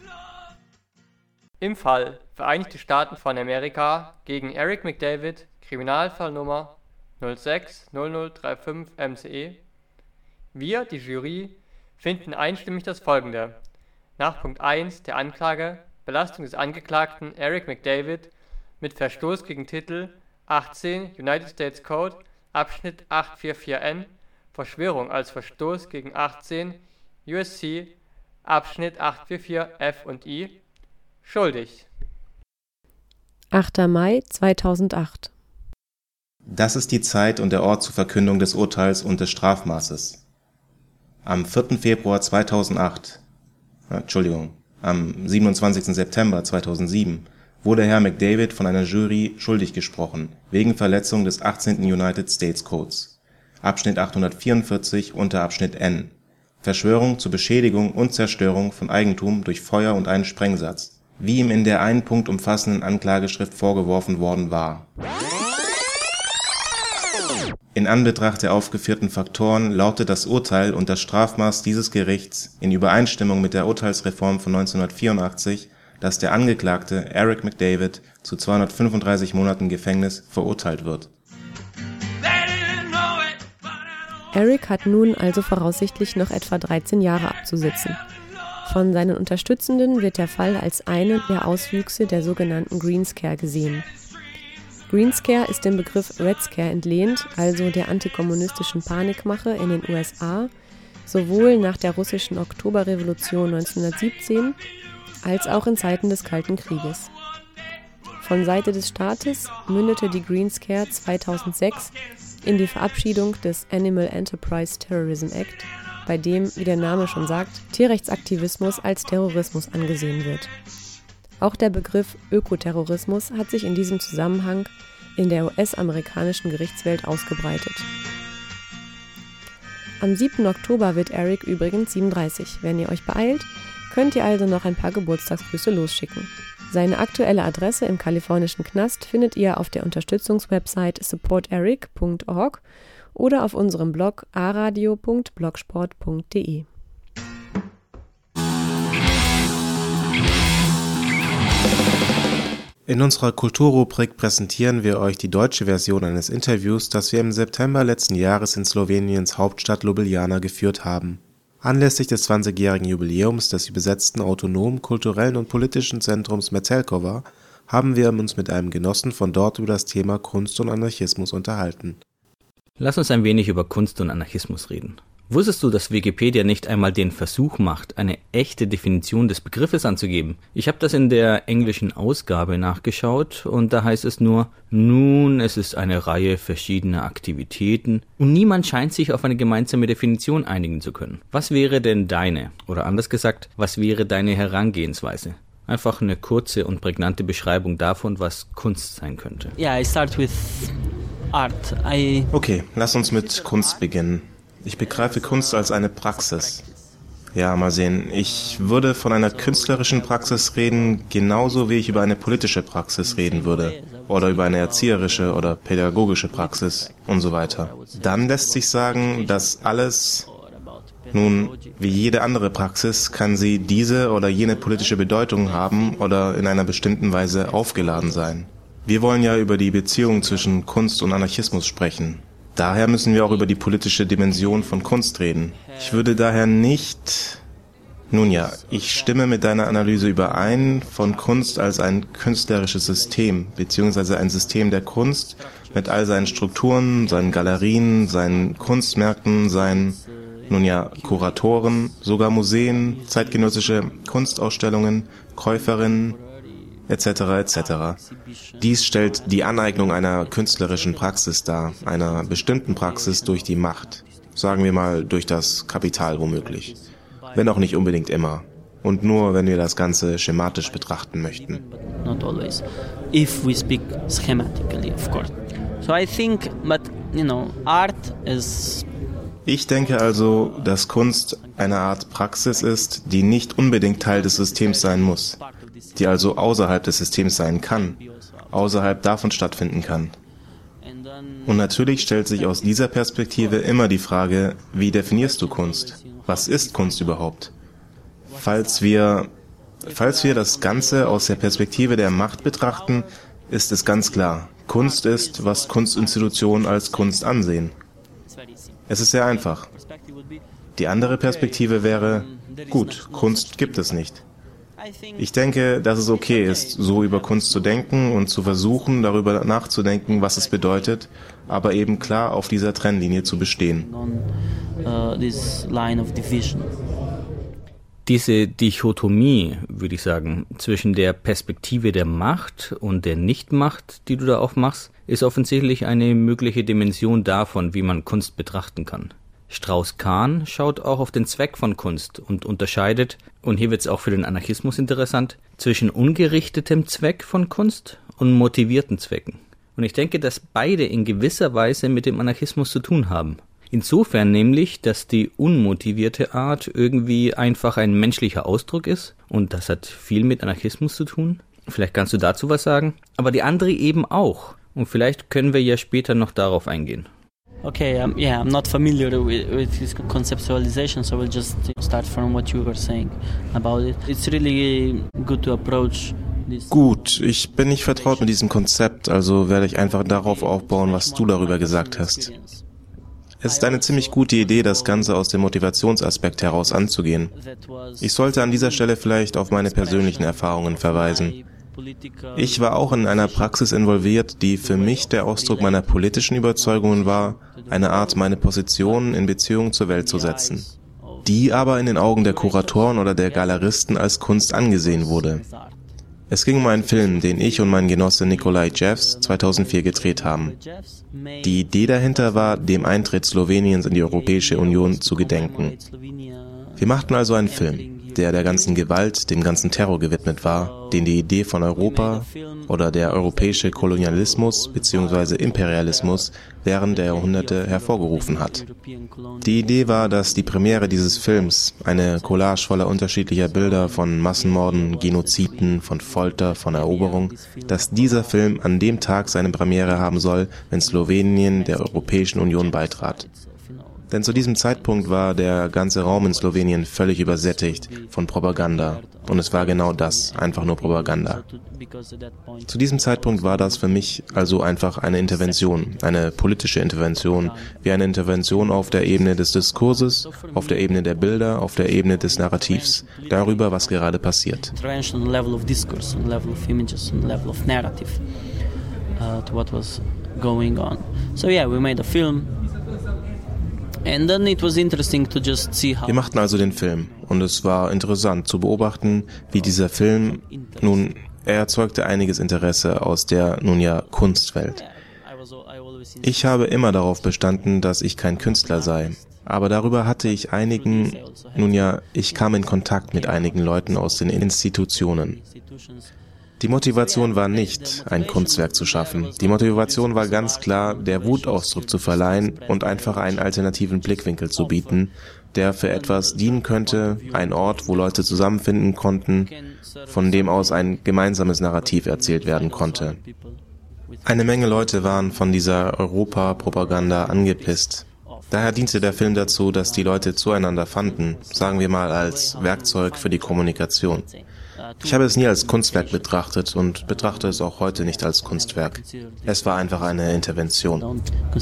Im Fall Vereinigte Staaten von Amerika gegen Eric McDavid, Kriminalfallnummer null sechs null null drei fünf M C E. Wir, die Jury, finden einstimmig das Folgende. Nach Punkt eins der Anklage Belastung des Angeklagten Eric McDavid mit Verstoß gegen Titel achtzehn United States Code, Abschnitt achthundertvierundvierzig N, Verschwörung als Verstoß gegen achtzehn U S C, Abschnitt achthundertvierundvierzig F und I, schuldig. achter Mai zweitausendacht. Das ist die Zeit und der Ort zur Verkündung des Urteils und des Strafmaßes. Am vierten Februar zweitausendacht, Entschuldigung, am siebenundzwanzigsten September zweitausendsieben wurde Herr McDavid von einer Jury schuldig gesprochen, wegen Verletzung des achtzehnten United States Codes, Abschnitt achthundertvierundvierzig unter Abschnitt N, Verschwörung zur Beschädigung und Zerstörung von Eigentum durch Feuer und einen Sprengsatz, wie ihm in der einen Punkt umfassenden Anklageschrift vorgeworfen worden war. In Anbetracht der aufgeführten Faktoren lautet das Urteil und das Strafmaß dieses Gerichts in Übereinstimmung mit der Urteilsreform von neunzehnhundertvierundachtzig, dass der Angeklagte Eric McDavid zu zweihundertfünfunddreißig Monaten Gefängnis verurteilt wird. Eric hat nun also voraussichtlich noch etwa dreizehn Jahre abzusitzen. Von seinen Unterstützenden wird der Fall als eine der Auswüchse der sogenannten Green Scare gesehen. Green Scare ist dem Begriff Red Scare entlehnt, also der antikommunistischen Panikmache in den U S A, sowohl nach der russischen Oktoberrevolution neunzehnhundertsiebzehn als auch in Zeiten des Kalten Krieges. Von Seite des Staates mündete die Green Scare zweitausendsechs in die Verabschiedung des Animal Enterprise Terrorism Act, bei dem, wie der Name schon sagt, Tierrechtsaktivismus als Terrorismus angesehen wird. Auch der Begriff Ökoterrorismus hat sich in diesem Zusammenhang in der U S-amerikanischen Gerichtswelt ausgebreitet. Am siebten Oktober wird Eric übrigens siebenunddreißig. Wenn ihr euch beeilt, könnt ihr also noch ein paar Geburtstagsgrüße losschicken. Seine aktuelle Adresse im kalifornischen Knast findet ihr auf der Unterstützungswebsite support eric punkt org oder auf unserem Blog a radio punkt blogsport punkt de. In unserer Kulturrubrik präsentieren wir euch die deutsche Version eines Interviews, das wir im September letzten Jahres in Sloweniens Hauptstadt Ljubljana geführt haben. Anlässlich des zwanzigjährigen Jubiläums des besetzten autonomen kulturellen und politischen Zentrums Metelkova haben wir uns mit einem Genossen von dort über das Thema Kunst und Anarchismus unterhalten. Lass uns ein wenig über Kunst und Anarchismus reden. Wusstest du, dass Wikipedia nicht einmal den Versuch macht, eine echte Definition des Begriffes anzugeben? Ich habe das in der englischen Ausgabe nachgeschaut und da heißt es nur, nun, es ist eine Reihe verschiedener Aktivitäten und niemand scheint sich auf eine gemeinsame Definition einigen zu können. Was wäre denn deine, oder anders gesagt, was wäre deine Herangehensweise? Einfach eine kurze und prägnante Beschreibung davon, was Kunst sein könnte. Yeah, I start with art. I Okay, lass uns mit Kunst beginnen. Ich begreife Kunst als eine Praxis. Ja, mal sehen. Ich würde von einer künstlerischen Praxis reden, genauso wie ich über eine politische Praxis reden würde. Oder über eine erzieherische oder pädagogische Praxis und so weiter. Dann lässt sich sagen, dass alles, nun, wie jede andere Praxis, kann sie diese oder jene politische Bedeutung haben oder in einer bestimmten Weise aufgeladen sein. Wir wollen ja über die Beziehung zwischen Kunst und Anarchismus sprechen. Daher müssen wir auch über die politische Dimension von Kunst reden. Ich würde daher nicht... Nun ja, ich stimme mit deiner Analyse überein von Kunst als ein künstlerisches System, beziehungsweise ein System der Kunst mit all seinen Strukturen, seinen Galerien, seinen Kunstmärkten, seinen, nun ja, Kuratoren, sogar Museen, zeitgenössische Kunstausstellungen, Käuferinnen, et cetera et cetera. Dies stellt die Aneignung einer künstlerischen Praxis dar, einer bestimmten Praxis durch die Macht, sagen wir mal durch das Kapital womöglich, wenn auch nicht unbedingt immer und nur, wenn wir das Ganze schematisch betrachten möchten. Not always, if we speak schematically, of course. So I think, but you know, art is. Ich denke also, dass Kunst eine Art Praxis ist, die nicht unbedingt Teil des Systems sein muss, die also außerhalb des Systems sein kann, außerhalb davon stattfinden kann. Und natürlich stellt sich aus dieser Perspektive immer die Frage, wie definierst du Kunst? Was ist Kunst überhaupt? Falls wir, falls wir das Ganze aus der Perspektive der Macht betrachten, ist es ganz klar, Kunst ist, was Kunstinstitutionen als Kunst ansehen. Es ist sehr einfach. Die andere Perspektive wäre, gut, Kunst gibt es nicht. Ich denke, dass es okay ist, so über Kunst zu denken und zu versuchen, darüber nachzudenken, was es bedeutet, aber eben klar auf dieser Trennlinie zu bestehen. Diese Dichotomie, würde ich sagen, zwischen der Perspektive der Macht und der Nichtmacht, die du da aufmachst, ist offensichtlich eine mögliche Dimension davon, wie man Kunst betrachten kann. Strauss-Kahn schaut auch auf den Zweck von Kunst und unterscheidet, und hier wird es auch für den Anarchismus interessant, zwischen ungerichtetem Zweck von Kunst und motivierten Zwecken. Und ich denke, dass beide in gewisser Weise mit dem Anarchismus zu tun haben. Insofern nämlich, dass die unmotivierte Art irgendwie einfach ein menschlicher Ausdruck ist, und das hat viel mit Anarchismus zu tun. Vielleicht kannst du dazu was sagen, aber die andere eben auch. Und vielleicht können wir ja später noch darauf eingehen. Okay, um, yeah, I'm not familiar with, with this conceptualization, so we'll just start from what you were saying about it. It's really good to approach this. Gut, ich bin nicht vertraut mit diesem Konzept, also werde ich einfach darauf aufbauen, was du darüber gesagt hast. Es ist eine ziemlich gute Idee, das Ganze aus dem Motivationsaspekt heraus anzugehen. Ich sollte an dieser Stelle vielleicht auf meine persönlichen Erfahrungen verweisen. Ich war auch in einer Praxis involviert, die für mich der Ausdruck meiner politischen Überzeugungen war, eine Art meine Position in Beziehung zur Welt zu setzen, die aber in den Augen der Kuratoren oder der Galeristen als Kunst angesehen wurde. Es ging um einen Film, den ich und mein Genosse Nikolai Jeffs zweitausendvier gedreht haben. Die Idee dahinter war, dem Eintritt Sloweniens in die Europäische Union zu gedenken. Wir machten also einen Film, der der ganzen Gewalt, dem ganzen Terror gewidmet war, den die Idee von Europa oder der europäische Kolonialismus bzw. Imperialismus während der Jahrhunderte hervorgerufen hat. Die Idee war, dass die Premiere dieses Films, eine Collage voller unterschiedlicher Bilder von Massenmorden, Genoziden, von Folter, von Eroberung, dass dieser Film an dem Tag seine Premiere haben soll, wenn Slowenien der Europäischen Union beitrat. Denn zu diesem Zeitpunkt war der ganze Raum in Slowenien völlig übersättigt von Propaganda. Und es war genau das, einfach nur Propaganda. Zu diesem Zeitpunkt war das für mich also einfach eine Intervention, eine politische Intervention, wie eine Intervention auf der Ebene des Diskurses, auf der Ebene der Bilder, auf der Ebene des Narrativs, darüber, was gerade passiert. Intervention on level of discourse, on level of images, on level of narrative, uh, to what was going on. So yeah, we made a film. Wir machten also den Film und es war interessant zu beobachten, wie dieser Film, nun, er erzeugte einiges Interesse aus der, nun ja, Kunstwelt. Ich habe immer darauf bestanden, dass ich kein Künstler sei, aber darüber hatte ich einigen, nun ja, ich kam in Kontakt mit einigen Leuten aus den Institutionen. Die Motivation war nicht, ein Kunstwerk zu schaffen. Die Motivation war ganz klar, der Wut Ausdruck zu verleihen und einfach einen alternativen Blickwinkel zu bieten, der für etwas dienen könnte, ein Ort, wo Leute zusammenfinden konnten, von dem aus ein gemeinsames Narrativ erzählt werden konnte. Eine Menge Leute waren von dieser Europa-Propaganda angepisst. Daher diente der Film dazu, dass die Leute zueinander fanden, sagen wir mal als Werkzeug für die Kommunikation. Ich habe es nie als Kunstwerk betrachtet und betrachte es auch heute nicht als Kunstwerk. Es war einfach eine Intervention.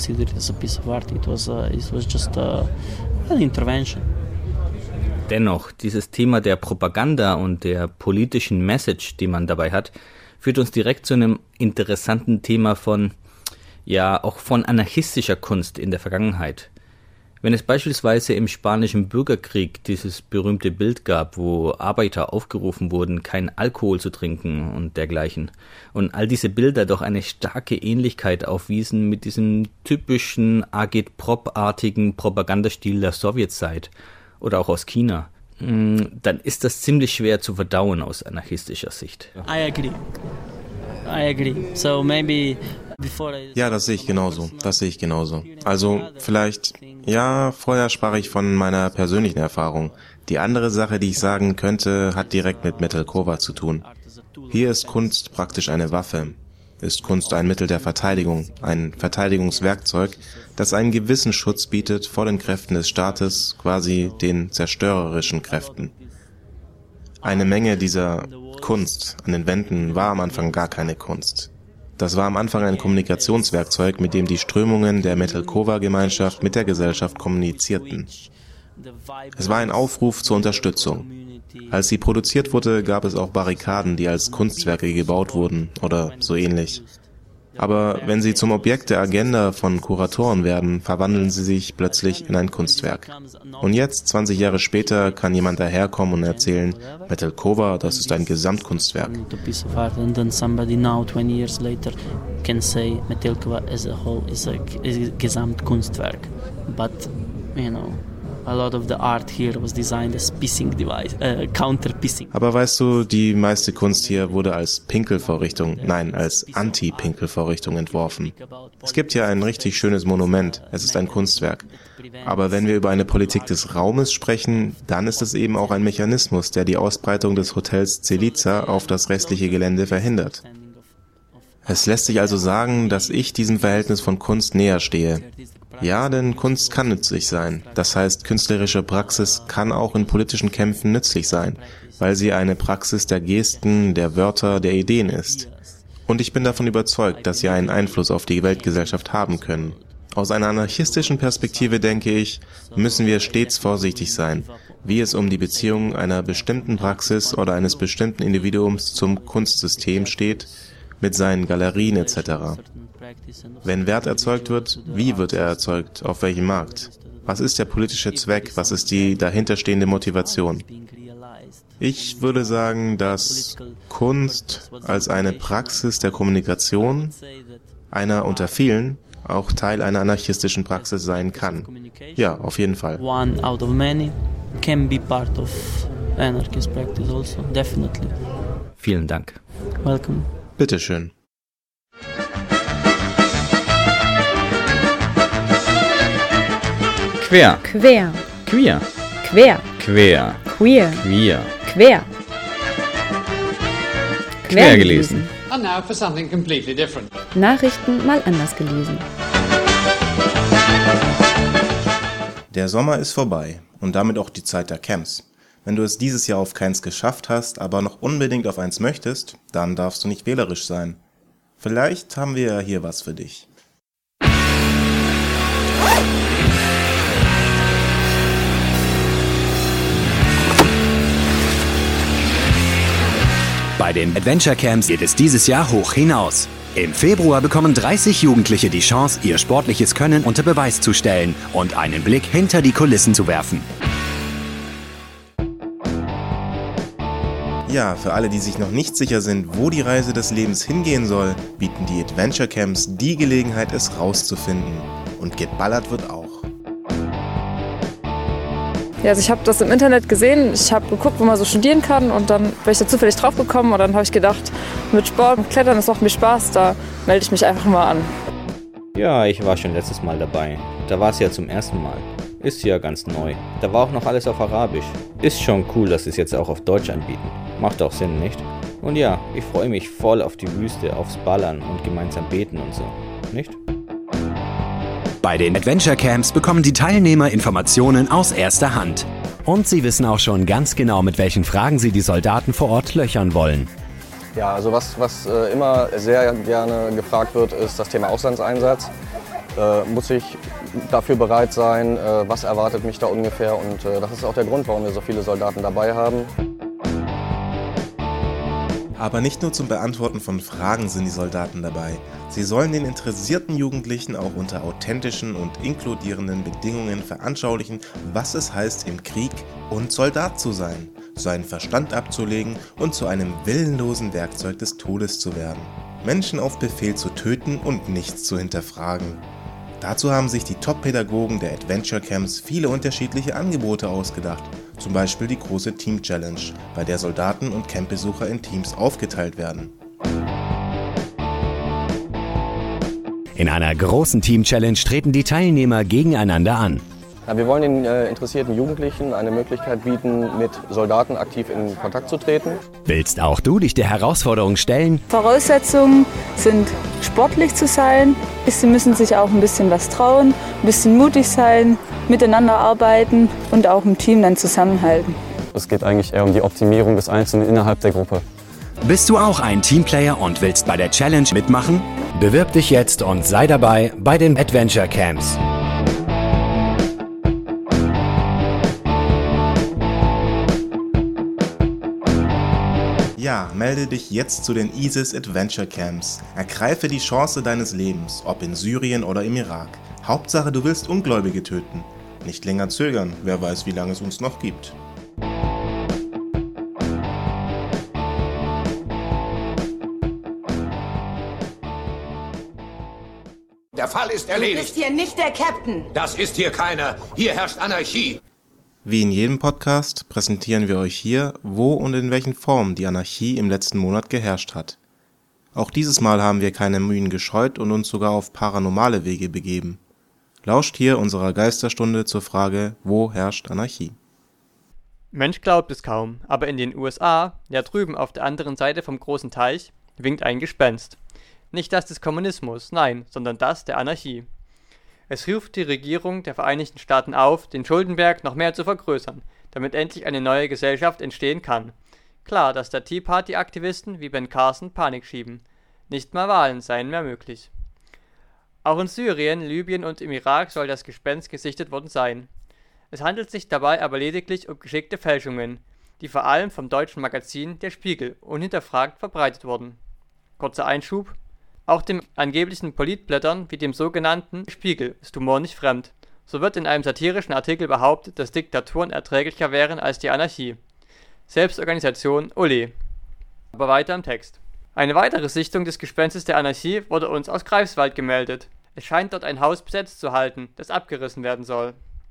Dennoch, dieses Thema der Propaganda und der politischen Message, die man dabei hat, führt uns direkt zu einem interessanten Thema von, ja, auch von anarchistischer Kunst in der Vergangenheit. Wenn es beispielsweise im Spanischen Bürgerkrieg dieses berühmte Bild gab, wo Arbeiter aufgerufen wurden, keinen Alkohol zu trinken und dergleichen, und all diese Bilder doch eine starke Ähnlichkeit aufwiesen mit diesem typischen Agitprop-artigen Propagandastil der Sowjetzeit oder auch aus China, dann ist das ziemlich schwer zu verdauen aus anarchistischer Sicht. I agree. I agree. So maybe Ja, das sehe ich genauso. Das sehe ich genauso. Also vielleicht, ja, vorher sprach ich von meiner persönlichen Erfahrung. Die andere Sache, die ich sagen könnte, hat direkt mit Metelkova zu tun. Hier ist Kunst praktisch eine Waffe. Ist Kunst ein Mittel der Verteidigung, ein Verteidigungswerkzeug, das einen gewissen Schutz bietet vor den Kräften des Staates, quasi den zerstörerischen Kräften. Eine Menge dieser Kunst an den Wänden war am Anfang gar keine Kunst. Das war am Anfang ein Kommunikationswerkzeug, mit dem die Strömungen der Metelkova-Gemeinschaft mit der Gesellschaft kommunizierten. Es war ein Aufruf zur Unterstützung. Als sie produziert wurde, gab es auch Barrikaden, die als Kunstwerke gebaut wurden oder so ähnlich. Aber wenn sie zum Objekt der Agenda von Kuratoren werden, verwandeln sie sich plötzlich in ein Kunstwerk. Und jetzt, zwanzig Jahre später, kann jemand daherkommen und erzählen, Metelkova, das ist ein Gesamtkunstwerk. And then somebody now, twenty years later, can say Metelkova as a whole is a, is a Gesamtkunstwerk. But, you know, a lot of the art here was designed as pissing device, uh, counter-pissing. Aber weißt du, die meiste Kunst hier wurde als Pinkelvorrichtung, nein, als Anti-Pinkelvorrichtung entworfen. Es gibt hier ein richtig schönes Monument, es ist ein Kunstwerk. Aber wenn wir über eine Politik des Raumes sprechen, dann ist es eben auch ein Mechanismus, der die Ausbreitung des Hotels Celica auf das restliche Gelände verhindert. Es lässt sich also sagen, dass ich diesem Verhältnis von Kunst näher stehe. Ja, denn Kunst kann nützlich sein. Das heißt, künstlerische Praxis kann auch in politischen Kämpfen nützlich sein, weil sie eine Praxis der Gesten, der Wörter, der Ideen ist. Und ich bin davon überzeugt, dass sie einen Einfluss auf die Weltgesellschaft haben können. Aus einer anarchistischen Perspektive denke ich, müssen wir stets vorsichtig sein, wie es um die Beziehung einer bestimmten Praxis oder eines bestimmten Individuums zum Kunstsystem steht, mit seinen Galerien et cetera. Wenn Wert erzeugt wird, wie wird er erzeugt, auf welchem Markt? Was ist der politische Zweck, was ist die dahinterstehende Motivation? Ich würde sagen, dass Kunst als eine Praxis der Kommunikation, einer unter vielen, auch Teil einer anarchistischen Praxis sein kann. Ja, auf jeden Fall. One out of many can be part of anarchist practice also, definitely. Vielen Dank. Welcome. Bitteschön. Quer. Quer. Queer. Quer. Quer. Queer. Queer. Quer. Quer gelesen. And now for something completely different. Nachrichten mal anders gelesen. Der Sommer ist vorbei und damit auch die Zeit der Camps. Wenn du es dieses Jahr auf keins geschafft hast, aber noch unbedingt auf eins möchtest, dann darfst du nicht wählerisch sein. Vielleicht haben wir ja hier was für dich. Bei den Adventure Camps geht es dieses Jahr hoch hinaus. Im Februar bekommen dreißig Jugendliche die Chance, ihr sportliches Können unter Beweis zu stellen und einen Blick hinter die Kulissen zu werfen. Ja, für alle, die sich noch nicht sicher sind, wo die Reise des Lebens hingehen soll, bieten die Adventure Camps die Gelegenheit, es rauszufinden. Und geballert wird auch. Ja, also ich habe das im Internet gesehen, ich habe geguckt, wo man so studieren kann und dann bin ich da zufällig drauf gekommen und dann habe ich gedacht, mit Sport und Klettern, das macht mir Spaß, da melde ich mich einfach mal an. Ja, ich war schon letztes Mal dabei. Da war es ja zum ersten Mal. Ist ja ganz neu. Da war auch noch alles auf Arabisch. Ist schon cool, dass sie es jetzt auch auf Deutsch anbieten. Macht auch Sinn, nicht? Und ja, ich freue mich voll auf die Wüste, aufs Ballern und gemeinsam beten und so. Nicht? Bei den Adventure Camps bekommen die Teilnehmer Informationen aus erster Hand. Und sie wissen auch schon ganz genau, mit welchen Fragen sie die Soldaten vor Ort löchern wollen. Ja, also was, was äh, immer sehr gerne gefragt wird, ist das Thema Auslandseinsatz. Äh, muss ich dafür bereit sein? Äh, was erwartet mich da ungefähr? Und äh, das ist auch der Grund, warum wir so viele Soldaten dabei haben. Aber nicht nur zum Beantworten von Fragen sind die Soldaten dabei. Sie sollen den interessierten Jugendlichen auch unter authentischen und inkludierenden Bedingungen veranschaulichen, was es heißt, im Krieg und Soldat zu sein, seinen Verstand abzulegen und zu einem willenlosen Werkzeug des Todes zu werden. Menschen auf Befehl zu töten und nichts zu hinterfragen. Dazu haben sich die Top-Pädagogen der Adventure Camps viele unterschiedliche Angebote ausgedacht. Zum Beispiel die große Team Challenge, bei der Soldaten und Campbesucher in Teams aufgeteilt werden. In einer großen Team Challenge treten die Teilnehmer gegeneinander an. Ja, wir wollen den äh, interessierten Jugendlichen eine Möglichkeit bieten, mit Soldaten aktiv in Kontakt zu treten. Willst auch du dich der Herausforderung stellen? Voraussetzungen sind, sportlich zu sein. Sie müssen sich auch ein bisschen was trauen, ein bisschen mutig sein, miteinander arbeiten und auch im Team dann zusammenhalten. Es geht eigentlich eher um die Optimierung des Einzelnen innerhalb der Gruppe. Bist du auch ein Teamplayer und willst bei der Challenge mitmachen? Bewirb dich jetzt und sei dabei bei den Adventure Camps. melde dich jetzt zu den ISIS Adventure Camps. Ergreife die Chance deines Lebens, ob in Syrien oder im Irak. Hauptsache, du willst Ungläubige töten. Nicht länger zögern, wer weiß, wie lange es uns noch gibt. Der Fall ist erledigt. Du bist hier nicht der Captain. Das ist hier keiner. Hier herrscht Anarchie. Wie in jedem Podcast präsentieren wir euch hier, wo und in welchen Formen die Anarchie im letzten Monat geherrscht hat. Auch dieses Mal haben wir keine Mühen gescheut und uns sogar auf paranormale Wege begeben. Lauscht hier unserer Geisterstunde zur Frage, wo herrscht Anarchie? Mensch glaubt es kaum, aber in den U S A, ja drüben auf der anderen Seite vom großen Teich, winkt ein Gespenst. Nicht das des Kommunismus, nein, sondern das der Anarchie. Es ruft die Regierung der Vereinigten Staaten auf, den Schuldenberg noch mehr zu vergrößern, damit endlich eine neue Gesellschaft entstehen kann. Klar, dass da Tea Party-Aktivisten wie Ben Carson Panik schieben. Nicht mal Wahlen seien mehr möglich. Auch in Syrien, Libyen und im Irak soll das Gespenst gesichtet worden sein. Es handelt sich dabei aber lediglich um geschickte Fälschungen, die vor allem vom deutschen Magazin Der Spiegel unhinterfragt verbreitet wurden. Kurzer Einschub: Auch dem angeblichen Politblättern wie dem sogenannten Spiegel ist Humor nicht fremd. So wird in einem satirischen Artikel behauptet, dass Diktaturen erträglicher wären als die Anarchie. Selbstorganisation, ole. Aber weiter im Text. Eine weitere Sichtung des Gespenstes der Anarchie wurde uns aus Greifswald gemeldet. Es scheint dort ein Haus besetzt zu halten, das abgerissen werden soll.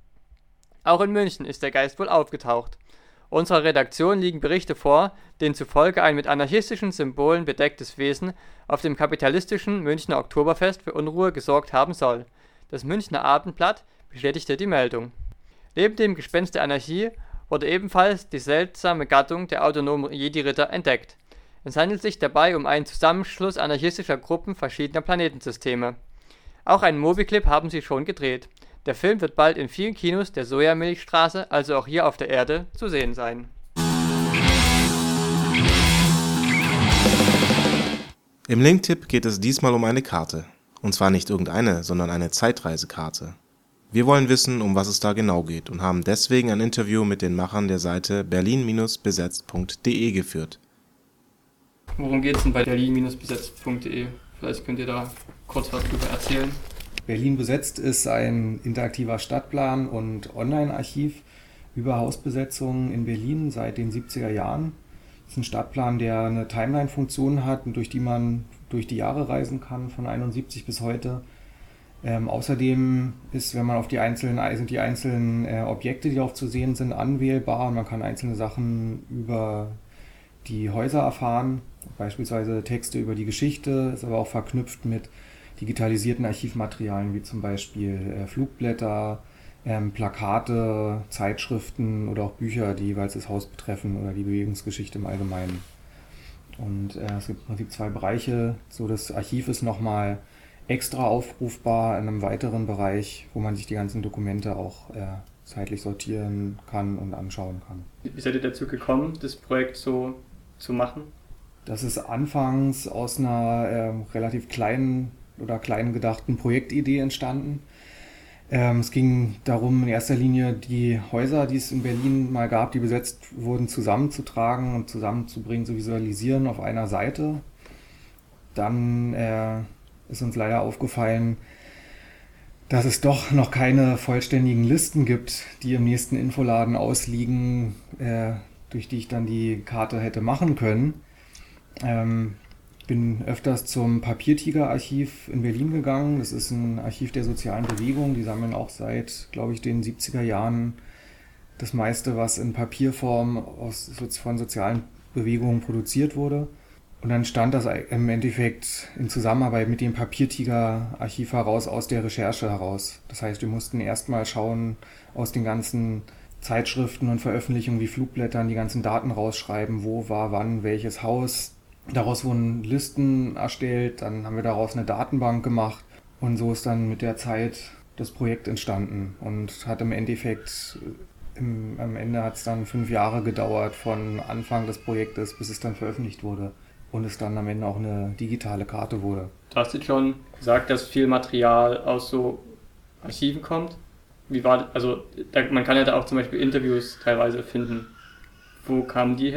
Auch in München ist der Geist wohl aufgetaucht. Unserer Redaktion liegen Berichte vor, denen zufolge ein mit anarchistischen Symbolen bedecktes Wesen auf dem kapitalistischen Münchner Oktoberfest für Unruhe gesorgt haben soll. Das Münchner Abendblatt bestätigte die Meldung. Neben dem Gespenst der Anarchie wurde ebenfalls die seltsame Gattung der autonomen Jedi-Ritter entdeckt. Es handelt sich dabei um einen Zusammenschluss anarchistischer Gruppen verschiedener Planetensysteme. Auch einen Mobi-Clip haben sie schon gedreht. Der Film wird bald in vielen Kinos der Sojamilchstraße, also auch hier auf der Erde, zu sehen sein. Im Linktipp geht es diesmal um eine Karte. Und zwar nicht irgendeine, sondern eine Zeitreisekarte. Wir wollen wissen, um was es da genau geht und haben deswegen ein Interview mit den Machern der Seite berlin besetzt punkt de geführt. Worum geht es denn bei berlin besetzt punkt de? Vielleicht könnt ihr da kurz was drüber erzählen. Berlin besetzt ist ein interaktiver Stadtplan und Online-Archiv über Hausbesetzungen in Berlin seit den siebziger Jahren. Das ist ein Stadtplan, der eine Timeline-Funktion hat und durch die man durch die Jahre reisen kann, von einundsiebzig bis heute. Ähm, außerdem ist, wenn man auf die einzelnen, sind die einzelnen äh, Objekte, die darauf zu sehen sind, anwählbar und man kann einzelne Sachen über die Häuser erfahren, beispielsweise Texte über die Geschichte, ist aber auch verknüpft mit digitalisierten Archivmaterialien wie zum Beispiel äh, Flugblätter, ähm, Plakate, Zeitschriften oder auch Bücher, die jeweils das Haus betreffen oder die Bewegungsgeschichte im Allgemeinen. Und äh, es gibt im Prinzip zwei Bereiche. So, das Archiv ist nochmal extra aufrufbar in einem weiteren Bereich, wo man sich die ganzen Dokumente auch äh, zeitlich sortieren kann und anschauen kann. Wie seid ihr dazu gekommen, das Projekt so zu machen? Das ist anfangs aus einer äh, relativ kleinen oder klein gedachten Projektidee entstanden. Ähm, es ging darum, in erster Linie die Häuser, die es in Berlin mal gab, die besetzt wurden, zusammenzutragen und zusammenzubringen, zu visualisieren auf einer Seite. Dann äh, ist uns leider aufgefallen, dass es doch noch keine vollständigen Listen gibt, die im nächsten Infoladen ausliegen, äh, durch die ich dann die Karte hätte machen können. Ähm, bin öfters zum Papiertiger-Archiv in Berlin gegangen. Das ist ein Archiv der sozialen Bewegung. Die sammeln auch seit, glaube ich, den siebziger Jahren das meiste, was in Papierform aus, von sozialen Bewegungen produziert wurde. Und dann stand das im Endeffekt in Zusammenarbeit mit dem Papiertiger-Archiv heraus aus der Recherche heraus. Das heißt, wir mussten erstmal schauen, aus den ganzen Zeitschriften und Veröffentlichungen wie Flugblättern die ganzen Daten rausschreiben, wo war wann welches Haus. Daraus wurden Listen erstellt, dann haben wir daraus eine Datenbank gemacht und so ist dann mit der Zeit das Projekt entstanden und hat im Endeffekt, im, am Ende hat es dann fünf Jahre gedauert von Anfang des Projektes, bis es dann veröffentlicht wurde und es dann am Ende auch eine digitale Karte wurde. Du hast jetzt schon gesagt, dass viel Material aus so Archiven kommt. Wie war das? Also da, man kann ja da auch zum Beispiel Interviews teilweise finden. Wo kamen die her?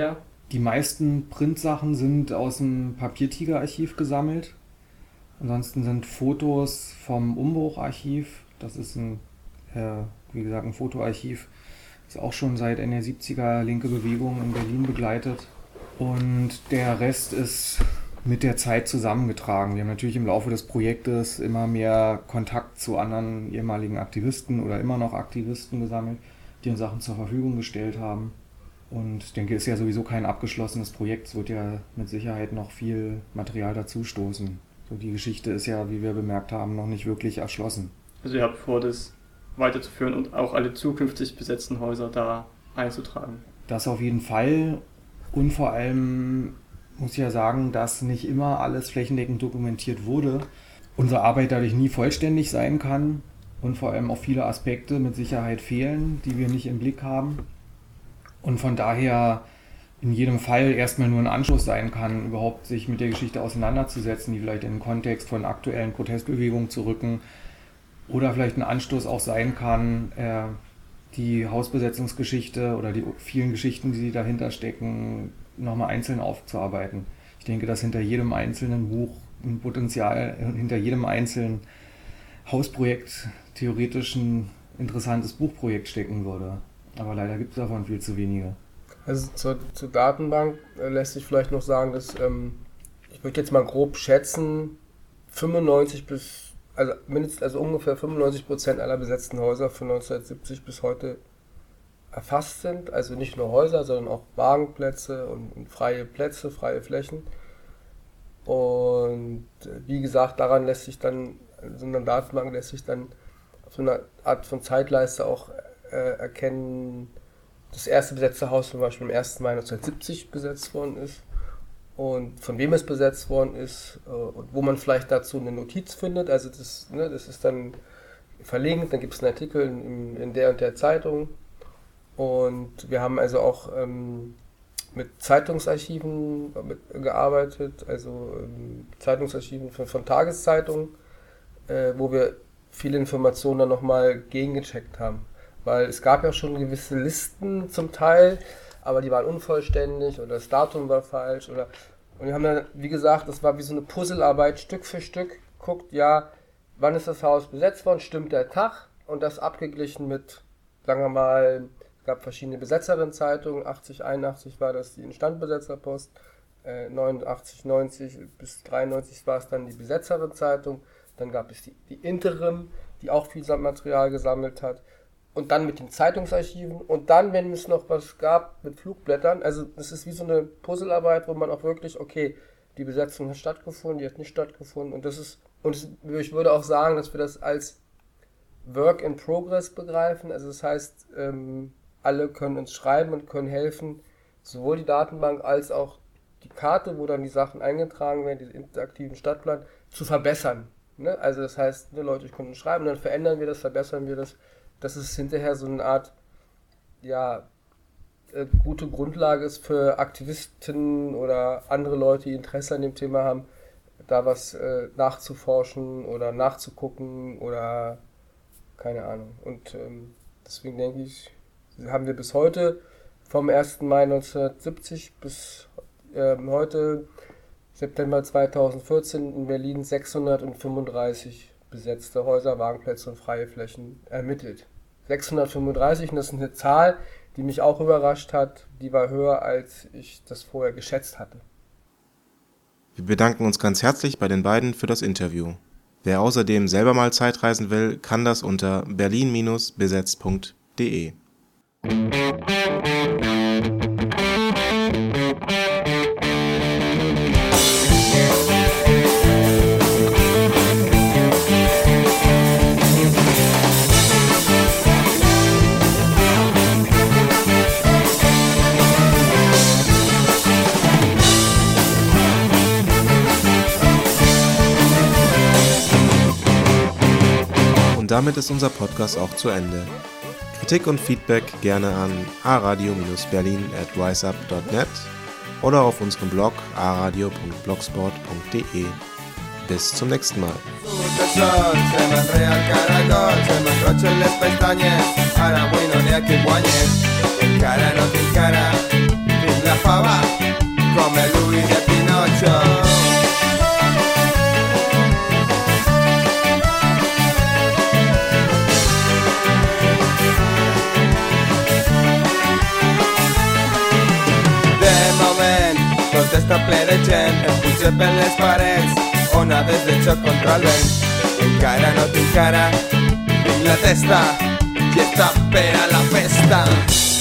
Die meisten Printsachen sind aus dem Papiertiger-Archiv gesammelt. Ansonsten sind Fotos vom Umbrucharchiv, das ist ein, äh, wie gesagt, ein Fotoarchiv, das auch schon seit Ende der siebziger linke Bewegung in Berlin begleitet. Und der Rest ist mit der Zeit zusammengetragen. Wir haben natürlich im Laufe des Projektes immer mehr Kontakt zu anderen ehemaligen Aktivisten oder immer noch Aktivisten gesammelt, die uns Sachen zur Verfügung gestellt haben. Und ich denke, es ist ja sowieso kein abgeschlossenes Projekt. Es wird ja mit Sicherheit noch viel Material dazustoßen. So, die Geschichte ist ja, wie wir bemerkt haben, noch nicht wirklich erschlossen. Also ihr habt vor, das weiterzuführen und auch alle zukünftig besetzten Häuser da einzutragen? Das auf jeden Fall. Und vor allem muss ich ja sagen, dass nicht immer alles flächendeckend dokumentiert wurde. Unsere Arbeit dadurch nie vollständig sein kann und vor allem auch viele Aspekte mit Sicherheit fehlen, die wir nicht im Blick haben. Und von daher in jedem Fall erstmal nur ein Anstoß sein kann, überhaupt sich mit der Geschichte auseinanderzusetzen, die vielleicht in den Kontext von aktuellen Protestbewegungen zu rücken. Oder vielleicht ein Anstoß auch sein kann, äh, die Hausbesetzungsgeschichte oder die vielen Geschichten, die dahinter stecken, nochmal einzeln aufzuarbeiten. Ich denke, dass hinter jedem einzelnen Buch ein Potenzial, hinter jedem einzelnen Hausprojekt theoretisch ein interessantes Buchprojekt stecken würde. Aber leider gibt es davon viel zu wenige. Also zur, zur Datenbank äh, lässt sich vielleicht noch sagen, dass ähm, ich würde jetzt mal grob schätzen, fünfundneunzig bis, also mindestens, also ungefähr fünfundneunzig Prozent aller besetzten Häuser von neunzehnhundertsiebzig bis heute erfasst sind. Also nicht nur Häuser, sondern auch Wagenplätze und, und freie Plätze, freie Flächen. Und äh, wie gesagt, daran lässt sich dann, so einer Datenbank lässt sich dann auf so eine Art von Zeitleiste auch äh, erkennen, das erste besetzte Haus zum Beispiel am ersten Mai neunzehnhundertsiebzig besetzt worden ist und von wem es besetzt worden ist äh, und wo man vielleicht dazu eine Notiz findet. Also das, ne, das ist dann verlinkt, dann gibt es einen Artikel in, in der und der Zeitung. Und wir haben also auch ähm, mit Zeitungsarchiven mit, gearbeitet, also ähm, Zeitungsarchiven von, von Tageszeitungen, äh, wo wir viele Informationen dann nochmal gegengecheckt haben. Weil es gab ja schon gewisse Listen zum Teil, aber die waren unvollständig oder das Datum war falsch. Oder, und wir haben dann, wie gesagt, das war wie so eine Puzzlearbeit, Stück für Stück, guckt, ja, wann ist das Haus besetzt worden, stimmt der Tag und das abgeglichen mit, sagen wir mal, es gab verschiedene Besetzerinnen-Zeitungen, achtzig, einundachtzig war das die Instandbesetzerpost, äh, neunundachtzig, neunzig bis dreiundneunzig war es dann die Besetzerin-Zeitung, dann gab es die, die Interim, die auch viel Material gesammelt hat. Und dann mit den Zeitungsarchiven und dann, wenn es noch was gab, mit Flugblättern. Also es ist wie so eine Puzzlearbeit, wo man auch wirklich, okay, die Besetzung hat stattgefunden, die hat nicht stattgefunden. Und das ist, und es, ich würde auch sagen, dass wir das als Work in Progress begreifen. Also das heißt, ähm, alle können uns schreiben und können helfen, sowohl die Datenbank als auch die Karte, wo dann die Sachen eingetragen werden, diesen interaktiven Stadtplan, zu verbessern. Ne? Also das heißt, ne, Leute können uns schreiben, dann verändern wir das, verbessern wir das. Dass es hinterher so eine Art, ja, äh, gute Grundlage ist für Aktivisten oder andere Leute, die Interesse an dem Thema haben, da was äh, nachzuforschen oder nachzugucken oder keine Ahnung. Und ähm, deswegen denke ich, haben wir bis heute vom ersten Mai neunzehnhundertsiebzig bis äh, heute, September zweitausendvierzehn, in Berlin sechshundertfünfunddreißig besetzte Häuser, Wagenplätze und freie Flächen ermittelt. sechshundertfünfunddreißig, und das ist eine Zahl, die mich auch überrascht hat, die war höher, als ich das vorher geschätzt hatte. Wir bedanken uns ganz herzlich bei den beiden für das Interview. Wer außerdem selber mal Zeitreisen will, kann das unter berlin Bindestrich besetzt Punkt de. Und damit ist unser Podcast auch zu Ende. Kritik und Feedback gerne an a radio Bindestrich berlin at riseup Punkt net oder auf unserem Blog a radio Punkt blogspot Punkt de. Bis zum nächsten Mal. Encara, no te encara, la fava come lui di Pinocchio. Tot està ple de gent, em puja per les parets, onades de xoc contra el vent. Encara no tinc cara, tinc la testa i està per a la festa.